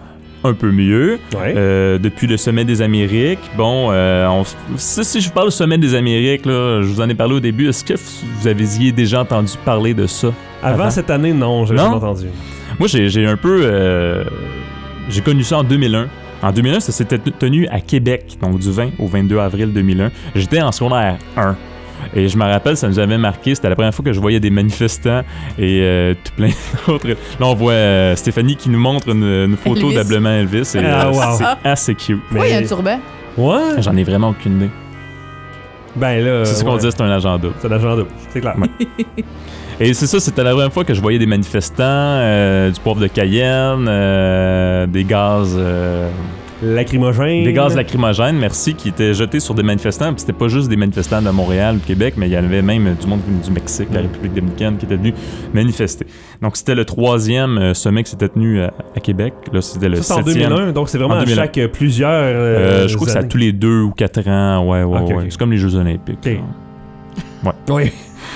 S8: un peu mieux.
S1: Ouais.
S8: Depuis le sommet des Amériques. Bon, si je vous parle du sommet des Amériques, là, je vous en ai parlé au début, est-ce que vous aviez déjà entendu parler de ça?
S1: Avant cette année, non, j'avais jamais entendu.
S8: Moi, j'ai un peu... j'ai connu ça en 2001. En 2001, ça s'était tenu à Québec, donc du 20 au 22 avril 2001. J'étais en secondaire 1. Et je me rappelle, ça nous avait marqué. C'était la première fois que je voyais des manifestants et tout plein d'autres. Là, on voit Stéphanie qui nous montre une photo
S4: Elvis.
S8: d'habillement Elvis. Et, c'est assez cute.
S4: Pourquoi il y a un turban?
S1: Ouais.
S8: J'en ai vraiment aucune idée.
S1: Ben là.
S8: C'est ce qu'on dit, c'est un agenda.
S1: C'est un agenda, c'est clair.
S8: Ouais. Et c'est ça, c'était la première fois que je voyais des manifestants, du poivre de Cayenne, des gaz...
S1: lacrymogènes.
S8: Des gaz lacrymogènes, merci, qui étaient jetés sur des manifestants. Puis c'était pas juste des manifestants de Montréal, du Québec, mais il y avait même du monde du Mexique, la République dominicaine, qui était venu manifester. Donc c'était le 3e sommet qui s'était tenu à Québec. Là, c'était le 7e.
S1: C'est en 2001, donc c'est vraiment à chaque plusieurs
S8: je crois que c'est à tous les 2 ou 4 ans. Ouais.
S1: Okay.
S8: C'est comme les Jeux Olympiques.
S1: Okay.
S8: Ouais.
S1: Oui.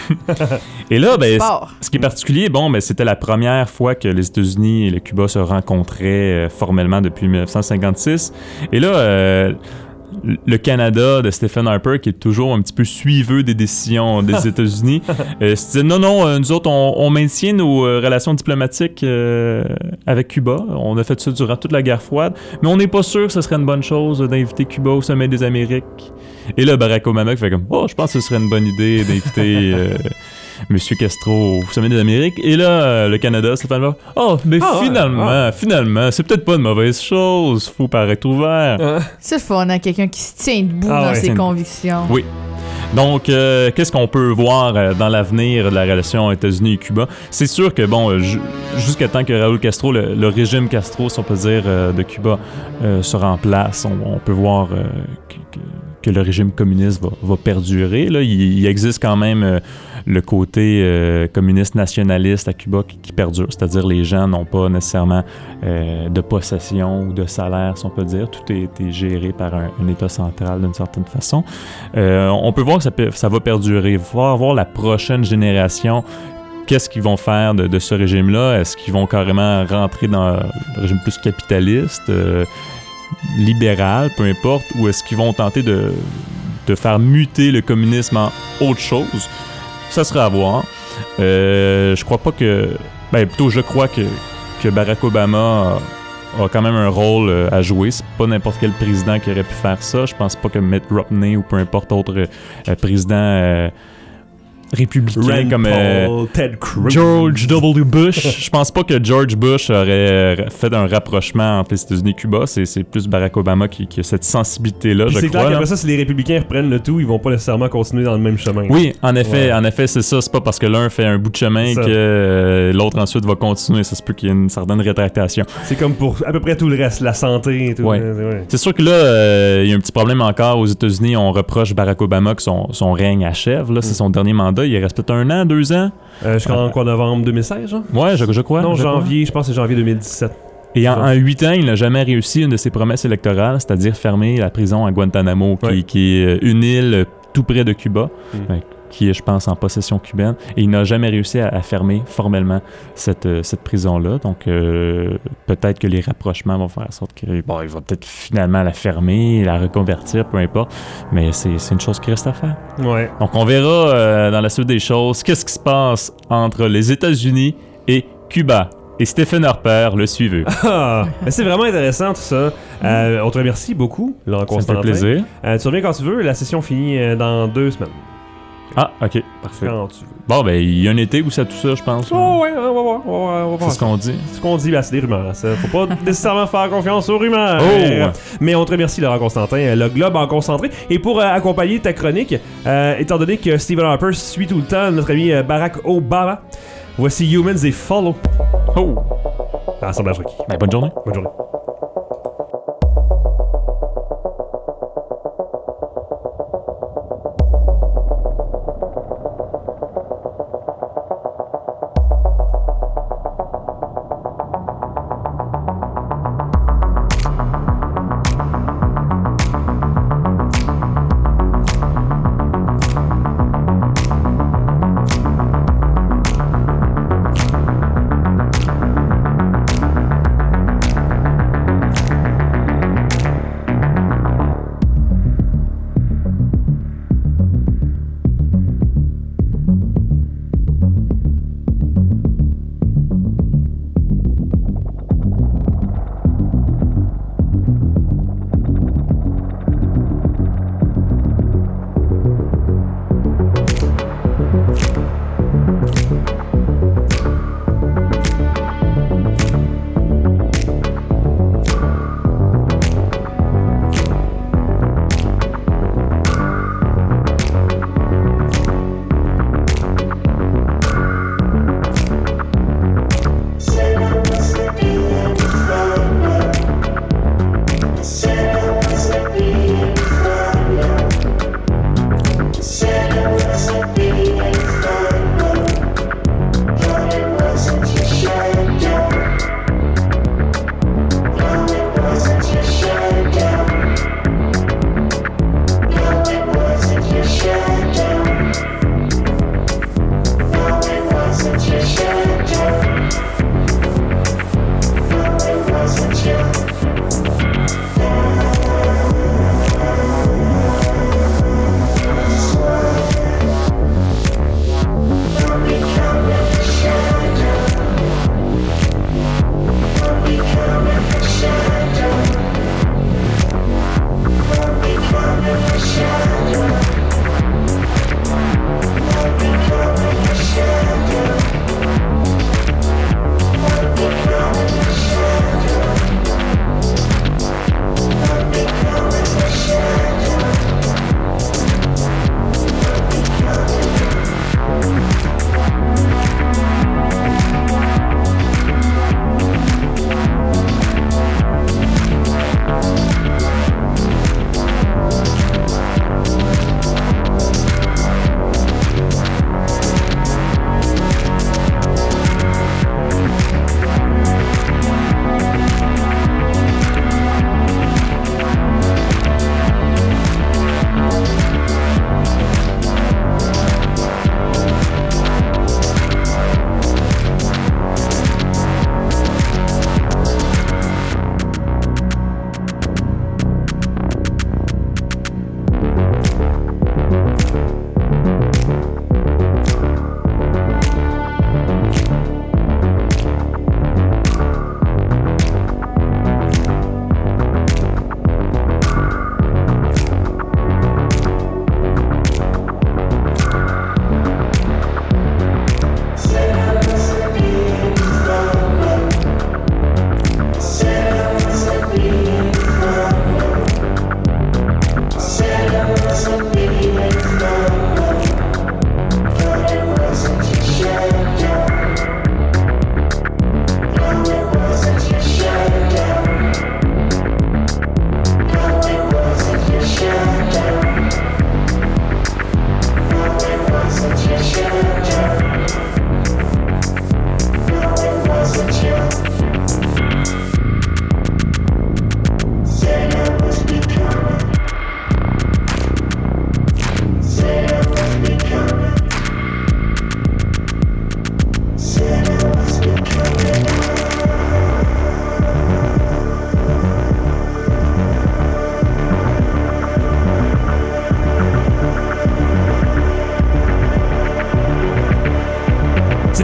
S8: Et là, ben,
S4: Sport.
S8: ce qui est particulier, c'était la première fois que les États-Unis et le Cuba se rencontraient formellement depuis 1956. Et là, le Canada de Stephen Harper, qui est toujours un petit peu suiveux des décisions des États-Unis, se disait non, nous autres, on maintient nos relations diplomatiques avec Cuba. On a fait ça durant toute la guerre froide, mais on n'est pas sûr que ce serait une bonne chose d'inviter Cuba au sommet des Amériques. Et là, Barack Obama qui fait comme je pense que ce serait une bonne idée d'inviter Monsieur Castro au sommet des Amériques. Et là, le Canada, Stéphane finalement, c'est peut-être pas une mauvaise chose. Faut paraître ouvert.
S4: C'est le fun, hein, quelqu'un qui se tient debout dans ses convictions.
S8: Oui. Donc, qu'est-ce qu'on peut voir dans l'avenir de la relation États-Unis et Cuba? C'est sûr que, jusqu'à temps que Raúl Castro, le régime Castro, si on peut dire, de Cuba, sera en place, on peut voir que le régime communiste va perdurer. Là. Il existe quand même le côté communiste nationaliste à Cuba qui perdure, c'est-à-dire les gens n'ont pas nécessairement de possession ou de salaire, si on peut dire. Tout est géré par un État central d'une certaine façon. On peut voir que ça va perdurer. Il va voir la prochaine génération. Qu'est-ce qu'ils vont faire de ce régime-là? Est-ce qu'ils vont carrément rentrer dans le régime plus capitaliste, libéral, peu importe, ou est-ce qu'ils vont tenter de faire muter le communisme en autre chose? Ça sera à voir. Je crois pas que... je crois que Barack Obama a quand même un rôle à jouer. C'est pas n'importe quel président qui aurait pu faire ça. Je pense pas que Mitt Romney ou peu importe autre président... républicain comme
S1: Ted Cruz.
S8: George W. Bush. Je pense pas que George Bush aurait fait un rapprochement entre les États-Unis et Cuba. C'est plus Barack Obama qui a cette sensibilité-là, je crois.
S1: C'est clair qu'après ça, si les républicains reprennent le tout, ils vont pas nécessairement continuer dans le même chemin.
S8: Oui, en effet, c'est ça. C'est pas parce que l'un fait un bout de chemin que l'autre ensuite va continuer. Ça se peut qu'il y ait une certaine rétractation.
S1: C'est comme pour à peu près tout le reste, la santé et tout.
S8: Ouais. C'est sûr que là, il y a un petit problème encore aux États-Unis. On reproche Barack Obama que son règne achève. Là, c'est son dernier mandat. Il reste peut-être 1 an, 2 ans.
S1: Jusqu'en novembre 2016, genre?
S8: Ouais, je crois.
S1: Non, janvier, je pense que c'est janvier 2017.
S8: Et en 8 ans, il n'a jamais réussi une de ses promesses électorales, c'est-à-dire fermer la prison à Guantanamo, qui est une île tout près de Cuba, qui est, je pense, en possession cubaine. Et il n'a jamais réussi à fermer formellement cette prison-là. Donc, peut-être que les rapprochements vont faire en sorte qu'il va peut-être finalement la fermer, la reconvertir, peu importe. Mais c'est une chose qui reste à faire.
S1: Ouais.
S8: Donc, on verra dans la suite des choses qu'est-ce qui se passe entre les États-Unis et Cuba. Et Stephen Harper, le suiveux.
S1: C'est vraiment intéressant tout ça. On te remercie beaucoup, Laurent Constantin.
S8: Ça me fait plaisir.
S1: Tu reviens quand tu veux. La session finit dans 2 semaines.
S8: Ah, ok, parfait.
S1: Quand tu veux.
S8: Bon, ben, il y a un été où ça tout ça, je pense.
S1: Oh, ouais, on va voir.
S8: C'est ce qu'on dit.
S1: C'est ce qu'on dit, c'est des rumeurs. Ça. Faut pas nécessairement faire confiance aux rumeurs.
S8: Oh!
S1: Mais on te remercie, Laurent Constantin, le Globe en concentré. Et pour accompagner ta chronique, étant donné que Stephen Harper suit tout le temps notre ami Barack Obama, voici Humans et Follow.
S8: Oh!
S1: Assemblage requis.
S8: Ben, bonne journée.
S1: Bonne journée.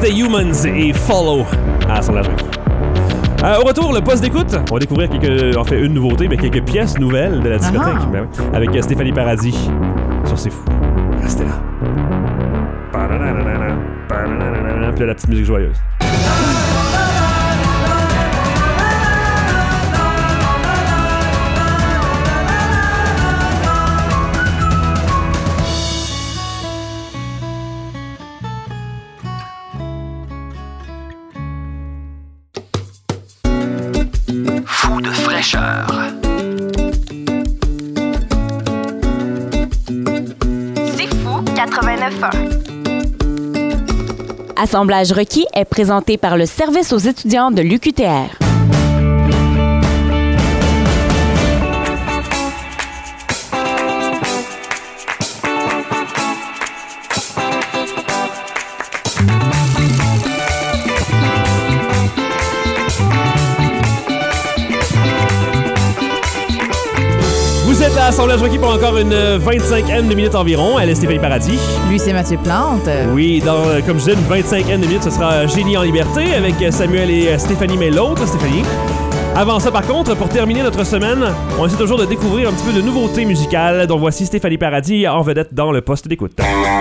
S1: C'était Humans et Follow à Assemblage Requis. Au retour, le poste d'écoute. On va découvrir une nouveauté, mais quelques pièces nouvelles de la discothèque. Ben oui, avec Stéphanie Paradis sur C'est Fou. Restez là. Puis là, la petite musique joyeuse.
S6: Fou de fraîcheur.
S2: C'est fou 89.1.
S3: Assemblage requis est présenté par le Service aux étudiants de l'UQTR.
S1: Vous êtes à Assemblage requis pour encore une 25e de minutes environ. Elle est Stéphanie Paradis.
S4: Lui, c'est Mathieu Plante.
S1: Oui, comme je disais, une 25e de minutes, ce sera Génie en liberté avec Samuel et Stéphanie, mais l'autre Stéphanie. Avant ça, par contre, pour terminer notre semaine, on essaie toujours de découvrir un petit peu de nouveautés musicales. Donc voici Stéphanie Paradis en vedette dans le poste d'écoute.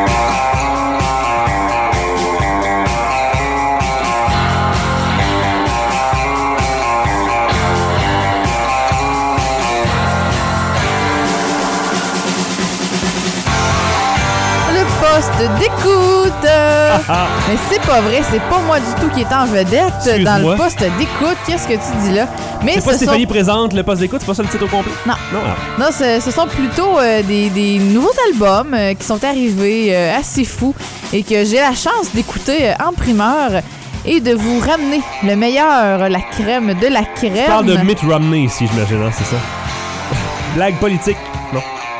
S4: Poste d'écoute. Mais c'est pas vrai, c'est pas moi du tout qui est en vedette dans le poste d'écoute. Qu'est-ce que tu dis là? Mais
S1: c'est pas Stéphanie présente le poste d'écoute, c'est pas ça le titre au complet?
S4: Non. Non, ce sont plutôt des nouveaux albums qui sont arrivés assez fous et que j'ai la chance d'écouter en primeur et de vous ramener le meilleur, la crème de la crème.
S1: Tu parles de Mitt Romney ici, j'imagine, hein, c'est ça? Blague politique, non?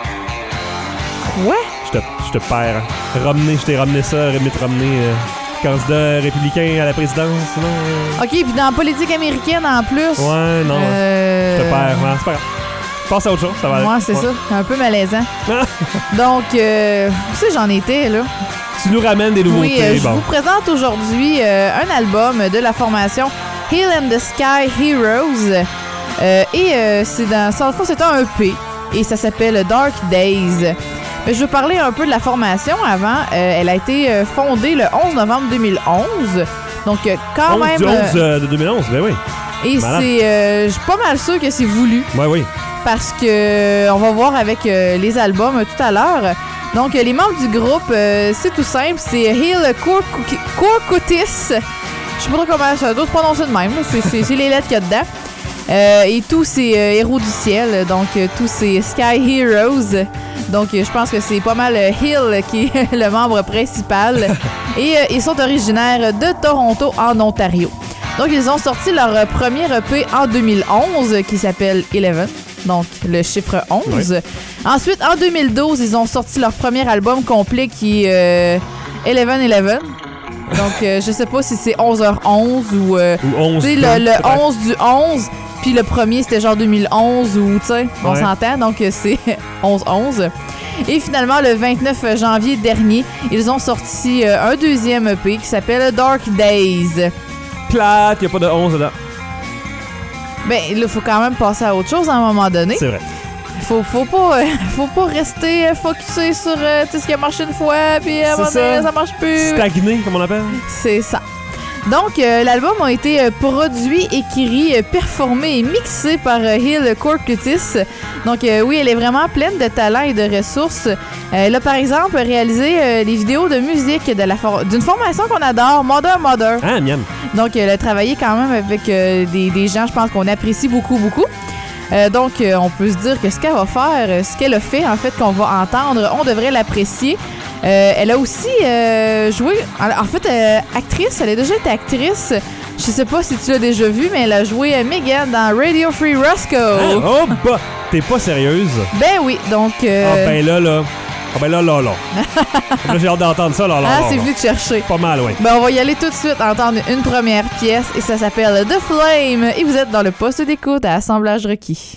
S4: Quoi?
S1: Je te perds. Romney, je t'ai ramené ça, Mitt Romney, candidat républicain à la présidence, non?
S4: OK, puis dans la politique américaine en plus.
S1: Ouais, non. Je te perds. Ouais, c'est pas grave. Passe à autre chose, ça va aller.
S4: Ouais, c'est ça. C'est un peu malaisant. Donc, où c'est que j'en étais, là?
S1: Tu nous ramènes des nouveautés.
S4: Oui, je vous présente aujourd'hui un album de la formation Hill and the Sky Heroes. C'est un EP et ça s'appelle Dark Days. Je veux parler un peu de la formation avant. Elle a été fondée le 11 novembre 2011. Donc, quand même...
S1: 11 de 2011, ben oui.
S4: Et je suis pas mal sûre que c'est voulu.
S1: Ouais, oui.
S4: Parce que on va voir avec les albums tout à l'heure. Donc, les membres du groupe, c'est tout simple. C'est Hill Korkutis. Je sais pas trop comment ça doit se prononcer de même. C'est les lettres qu'il y a dedans. Et tous ces héros du ciel, donc tous ces Sky Heroes. Donc je pense que c'est pas mal Hill qui est le membre principal. Et ils sont originaires de Toronto, en Ontario. Donc ils ont sorti leur premier EP en 2011 qui s'appelle 11, donc le chiffre 11. Oui. Ensuite, en 2012, ils ont sorti leur premier album complet qui est 11-11. Donc je sais pas si c'est 11h11 ou
S1: 11.
S4: Le 11 du 11. Puis le premier, c'était genre 2011 ou, tu sais, on s'entend, donc c'est 11-11. Et finalement, le 29 janvier dernier, ils ont sorti un deuxième EP qui s'appelle Dark Days.
S1: Plate, il n'y a pas de 11 dedans.
S4: Ben, là, il faut quand même passer à autre chose à un moment donné.
S1: C'est vrai.
S4: Faut pas rester focusé sur ce qui a marché une fois, puis à un moment donné, ça marche plus.
S1: Stagné, comme on appelle.
S4: C'est ça. Donc, l'album a été produit, écrit, performé et mixé par Hill Korkutis. Donc, oui, elle est vraiment pleine de talent et de ressources. Elle a, par exemple, réalisé des vidéos de musique d'une formation qu'on adore, Mother Mother.
S1: Ah, miam.
S4: Donc, elle a travaillé quand même avec des gens, je pense, qu'on apprécie beaucoup, beaucoup. Donc, on peut se dire que ce qu'elle va faire, ce qu'elle a fait, en fait, qu'on va entendre, on devrait l'apprécier. Elle a aussi joué, en fait, actrice, elle a déjà été actrice. Je sais pas si tu l'as déjà vu, mais elle a joué Megan dans Radio Free Roscoe.
S1: Ah, oh, bah, t'es pas sérieuse?
S4: Ben oui, donc...
S1: Ah, ben là. Ah, ben là. Là, j'ai hâte d'entendre ça, là.
S4: C'est venu te chercher.
S1: Pas mal, oui.
S4: Ben, on va y aller tout de suite, entendre une première pièce, et ça s'appelle The Flame. Et vous êtes dans le poste d'écoute à Assemblage requis.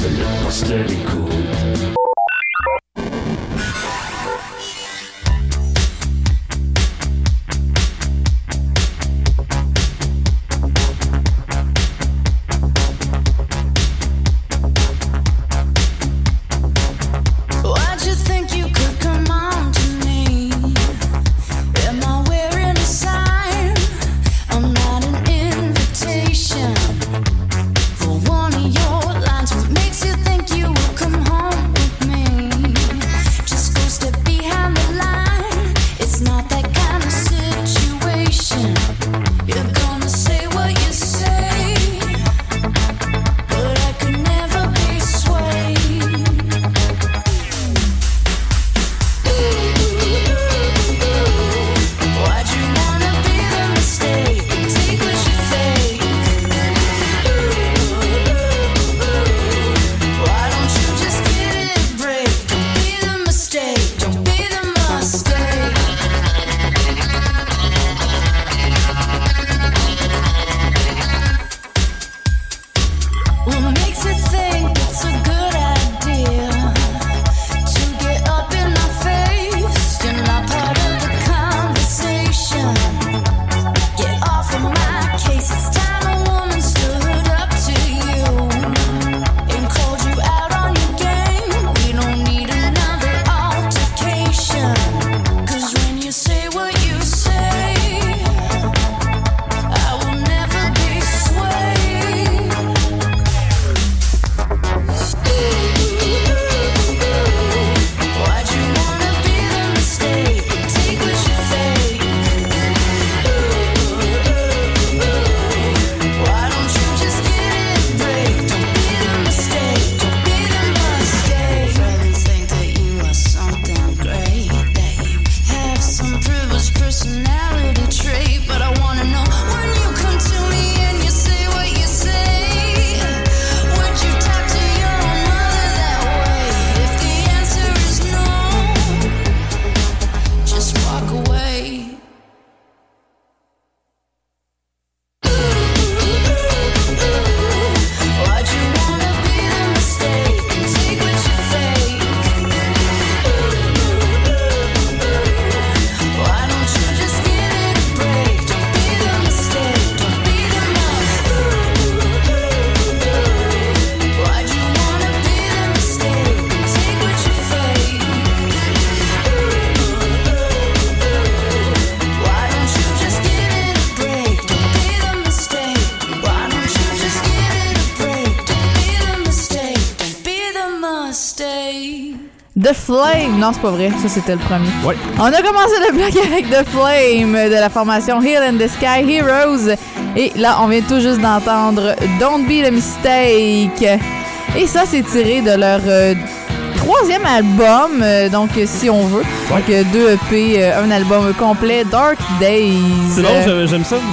S7: le monstre d'écoute.
S5: Why'd you think you could come on to me? Am I wearing a sign? I'm not an invitation for one of your lines. What makes you think you will come home with me? Just go step behind the line. It's not that kind of situation. You're gonna say what you say, but I could never be swayed. Why'd you wanna be the mistake? Take what you fake. Why don't you just give it a break? Don't be the mistake. Don't be the mistake. What makes you think it's a good idea to get up in my face? You're not part of the conversation. Get off of my case. It's time a woman stood up to you and called you out on your game. We don't need another altercation. 'Cause when you say what you say, I will never be swayed. Why'd you wanna be the mistake? Take what you fake. Why don't you just give it a break? Don't be the mistake. Don't be the mistake. Friends think that you are something great, that you have some privileged personality trait, but I wanna know when you come to me and you say what you say. Would you talk to your own mother that way? If the answer is no, just walk away. Why'd you wanna be the mistake? Take what you fake. Why don't you just give it a break? Don't be the mistake. Don't be the mistake. Why'd you wanna be the mistake? Take what you fake. Why don't you just give it a break? Don't be the mistake. Why don't you just give it a break? Don't be the mistake. Don't be the mistake.
S4: The Flame. Non, c'est pas vrai. Ça, c'était le premier.
S1: Ouais.
S4: On a commencé le bloc avec The Flame de la formation Hill and the Sky Heroes. Et là, on vient tout juste d'entendre Don't Be the Mistake. Et ça, c'est tiré de leur troisième album, donc si on veut. Donc 2 EP, un album complet, Dark Days.
S1: C'est drôle, j'aime ça.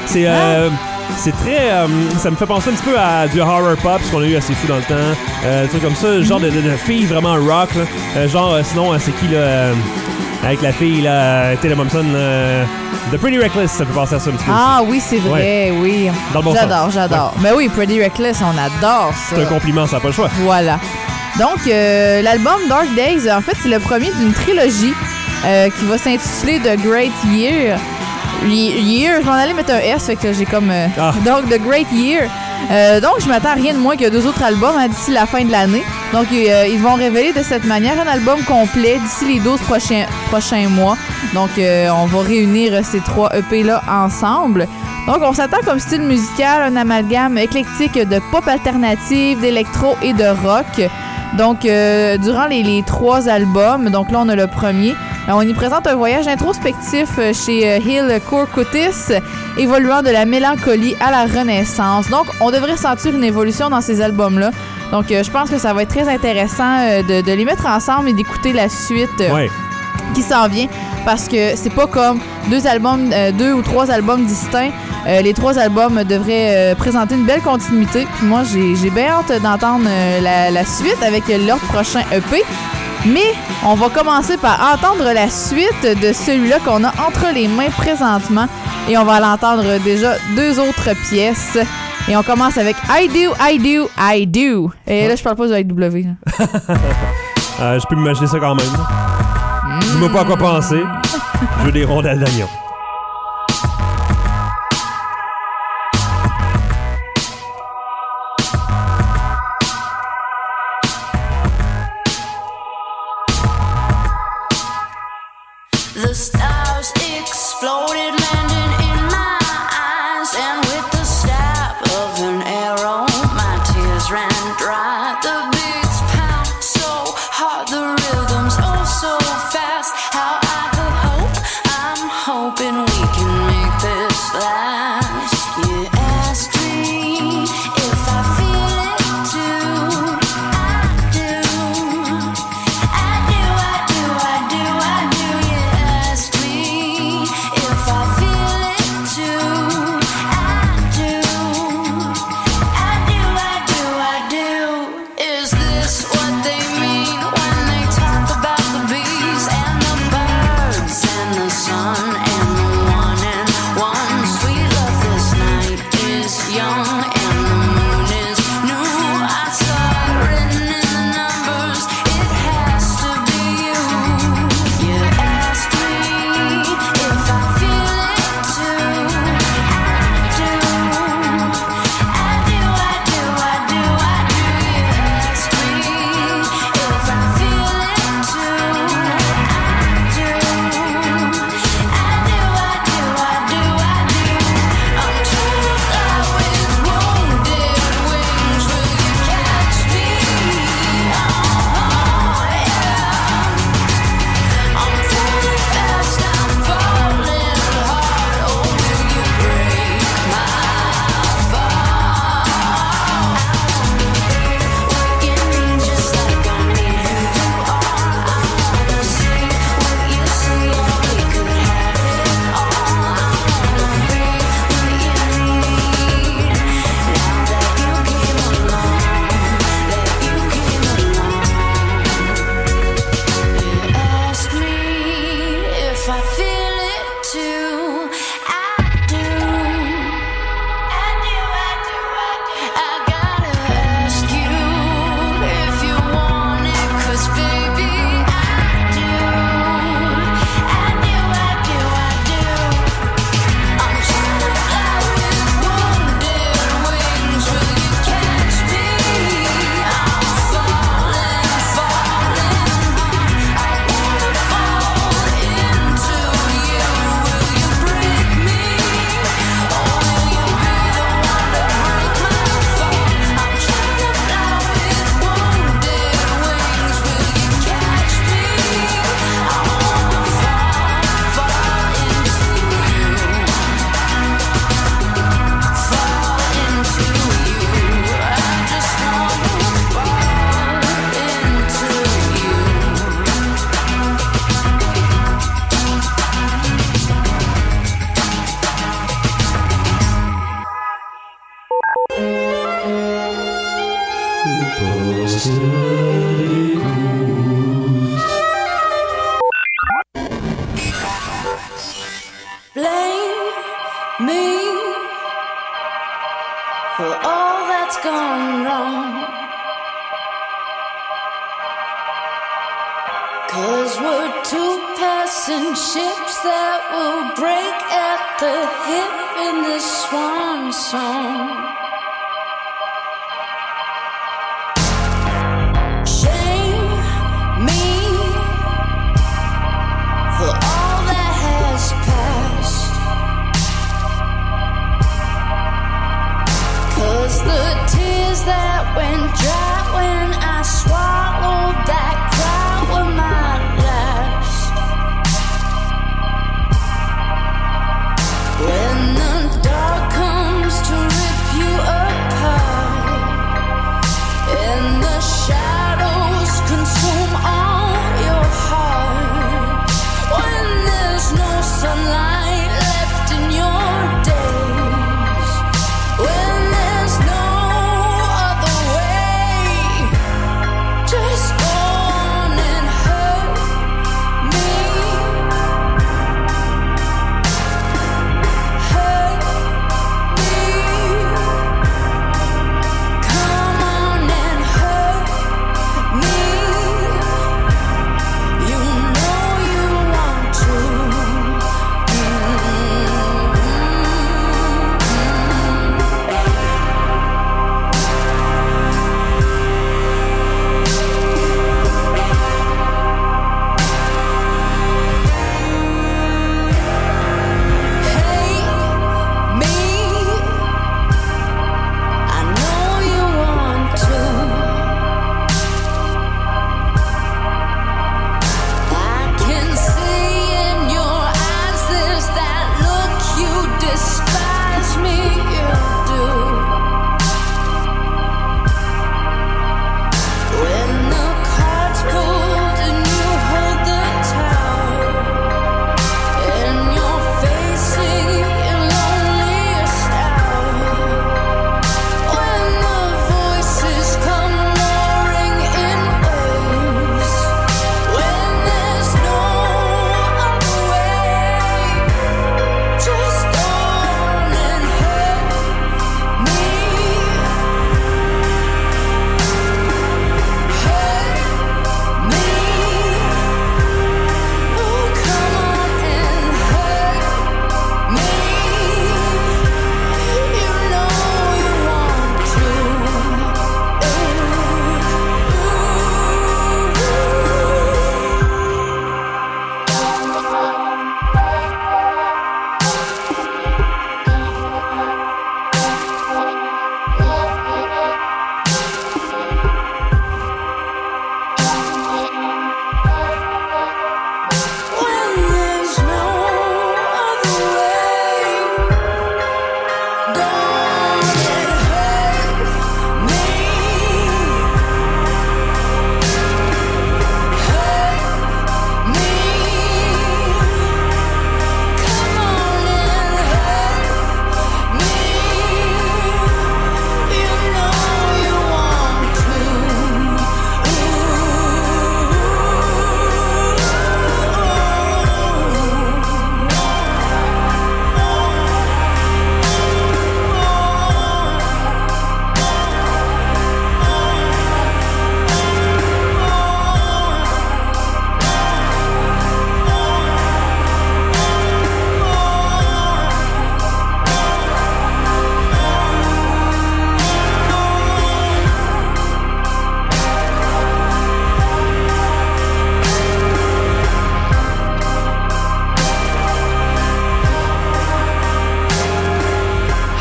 S1: C'est très... ça me fait penser un petit peu à du horror pop, ce qu'on a eu assez fou dans le temps. Des trucs comme ça, genre de filles vraiment rock. Là. Sinon, c'est qui, là... avec la fille, là, Taylor Momsen, The Pretty Reckless, ça fait penser à ça un petit peu.
S4: Ah oui, c'est vrai, oui.
S1: Dans le bon sens.
S4: J'adore. Mais oui, Pretty Reckless, on adore ça.
S1: C'est un compliment, ça n'a pas le choix.
S4: Voilà. Donc, l'album Dark Days, en fait, c'est le premier d'une trilogie qui va s'intituler The Great Year. Je m'en allais mettre un S, fait que j'ai comme... Donc, The Great Year. Donc, je m'attends à rien de moins que 2 autres albums d'ici la fin de l'année. Donc, ils vont révéler de cette manière un album complet d'ici les 12 prochains mois. Donc, on va réunir ces 3 EP-là ensemble. Donc, on s'attend comme style musical, un amalgame éclectique de pop alternative, d'électro et de rock. Donc, durant les 3 albums, donc là, on a le premier, on y présente un voyage introspectif chez Hill Courcutis, évoluant de la mélancolie à la renaissance. Donc, on devrait sentir une évolution dans ces albums-là. Donc, je pense que ça va être très intéressant de les mettre ensemble et d'écouter la suite qui s'en vient. Parce que c'est pas comme 2 ou 3 albums distincts. Les 3 albums devraient présenter une belle continuité. Puis moi, j'ai bien hâte d'entendre la suite avec leur prochain EP. Mais on va commencer par entendre la suite de celui-là qu'on a entre les mains présentement. Et on va l'entendre déjà 2 autres pièces. Et on commence avec I do, I do, I do. Et là, je parle pas de IW.
S1: Je peux m'imaginer ça quand même. Dis-moi pas à quoi penser. Je veux des rondelles d'oignon.
S5: The stars exploded, landing in my eyes, and with the stab of an arrow, my tears ran dry. The beats pound so hard, the rhythms oh so fast. How I hope, I'm hoping we can make this last. You asked me if I feel it too. I do. I do, I do, I do, I do. You asked me if I feel it too. I do. I do, I do, I do. Is this what they mean when they talk about the bees and the birds and the sun and the one and one? Sweet love, this night is young and the moon is new. I saw it written in the numbers. It has to be you. You asked me if I feel it too. I do. I do, I do, I do, I do. You asked me if I feel it too. I do. I do, I do, I do, I do. I'm trying to fly with wounded wings. Will you catch me? Oh, yeah. I'm falling fast, I'm falling hard. Oh, will you break my fall? Working me just like I need who you are. I wanna see what you see. We could have it all. I wanna be what you need. Now that you came along, you asked me if I feel it too. I do. I do, I do, I do. I gotta ask you if you want it, 'cause baby, I do. I do, I do, I do. I'm trying to fly with wounded wings. Will you catch me? I'm falling, falling hard. I wanna fall into you. Will you break me? Or will you be the one to break my fall? I'm trying to fly with wounded wings. Will you catch me? I wanna fall into you. Fall into you. I just wanna fall into you. Blame me for all that's gone wrong. 'Cause we're two passing ships that will break at the hip in this swan song. Shame me for all that has passed. 'Cause the tears that went dry when I swallowed that cry were my last. When the dark comes to rip you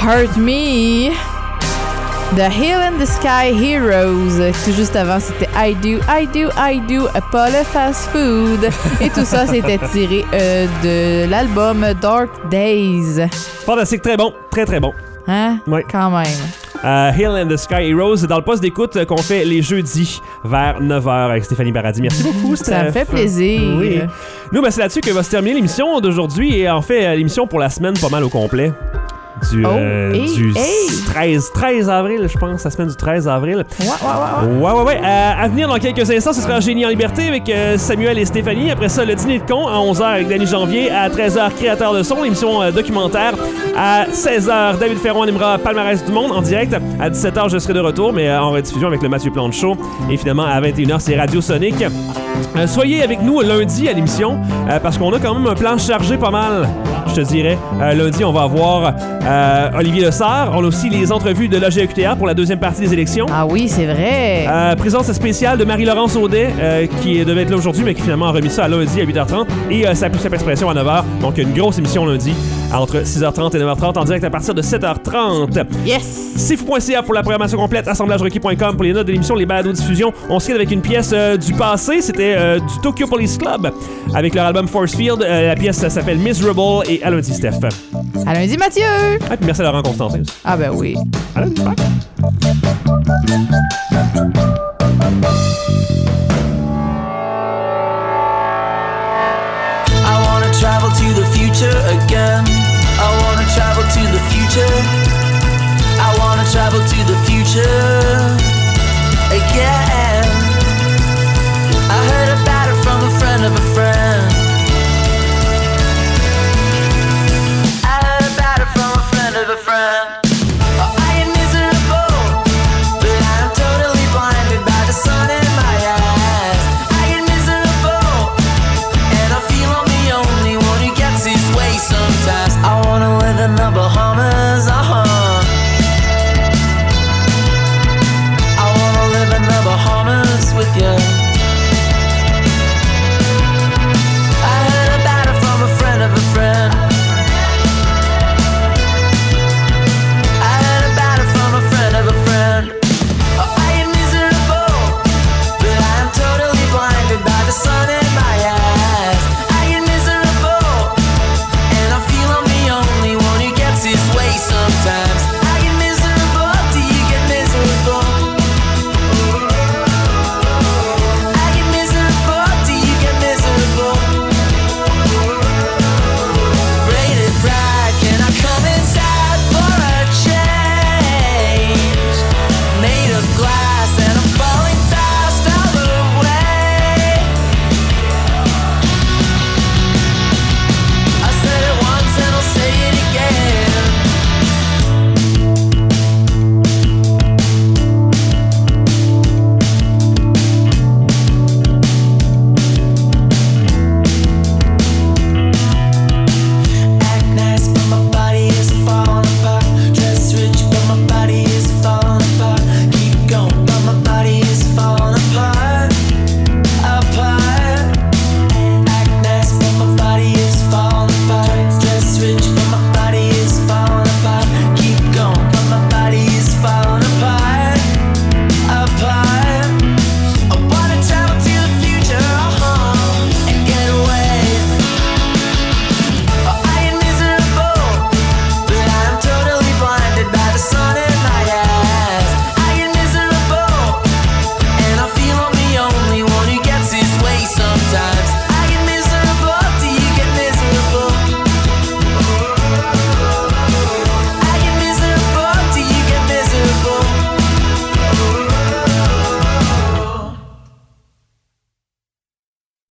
S4: Hurt Me. The Hill and the Sky Heroes. Tout juste avant, c'était I Do, pas le fast food. Et tout ça, c'était tiré de l'album Dark Days.
S1: Fantastique, très bon, très très bon.
S4: Hein?
S1: Oui.
S4: Quand même.
S1: Hill and the Sky Heroes, dans le poste d'écoute qu'on fait les jeudis vers 9h avec Stéphanie Paradis. Merci beaucoup, Steph.
S4: Ça me fait plaisir.
S1: Oui. Nous, ben, c'est là-dessus que va se terminer l'émission d'aujourd'hui et en fait, l'émission pour la semaine pas mal au complet. Du 13 avril, je pense, la semaine du 13 avril. Ouais. À venir dans quelques instants, ce sera Génie en liberté avec Samuel et Stéphanie. Après ça, le dîner de con à 11h avec Danny Janvier. À 13h, Créateur de son, l'émission documentaire. À 16h, David Ferron animera Palmarès du monde en direct. À 17h, je serai de retour, mais en rediffusion avec le Mathieu Plante Show. Et finalement, à 21h, c'est Radio Sonic. Soyez avec nous lundi à l'émission parce qu'on a quand même un plan chargé pas mal, je te dirais. Lundi, on va avoir Olivier Lessard. On a aussi les entrevues de l'AGEQTR pour la deuxième partie des élections.
S4: Ah oui, c'est vrai.
S1: Présence spéciale de Marie-Laurence Audet qui devait être là aujourd'hui, mais qui finalement a remis ça à lundi à 8h30 et sa plus simple expression à 9h. Donc une grosse émission lundi entre 6h30 et 9h30 en direct à partir de 7h30.
S4: Yes!
S1: Sifu.ca pour la programmation complète, assemblagerequis.com pour les notes de l'émission, les balados-diffusions. On se quitte avec une pièce du passé, c'était du Tokyo Police Club avec leur album Force Field. La pièce s'appelle Miserable et à lundi, Steph.
S4: À lundi, Mathieu!
S1: Ah, puis merci à Laurent Constantin aussi.
S4: Ah ben oui.
S1: À lundi, bye.
S9: I wanna travel to the future again. I wanna travel to the future. I wanna travel to the future again. I heard about it from a friend of a friend.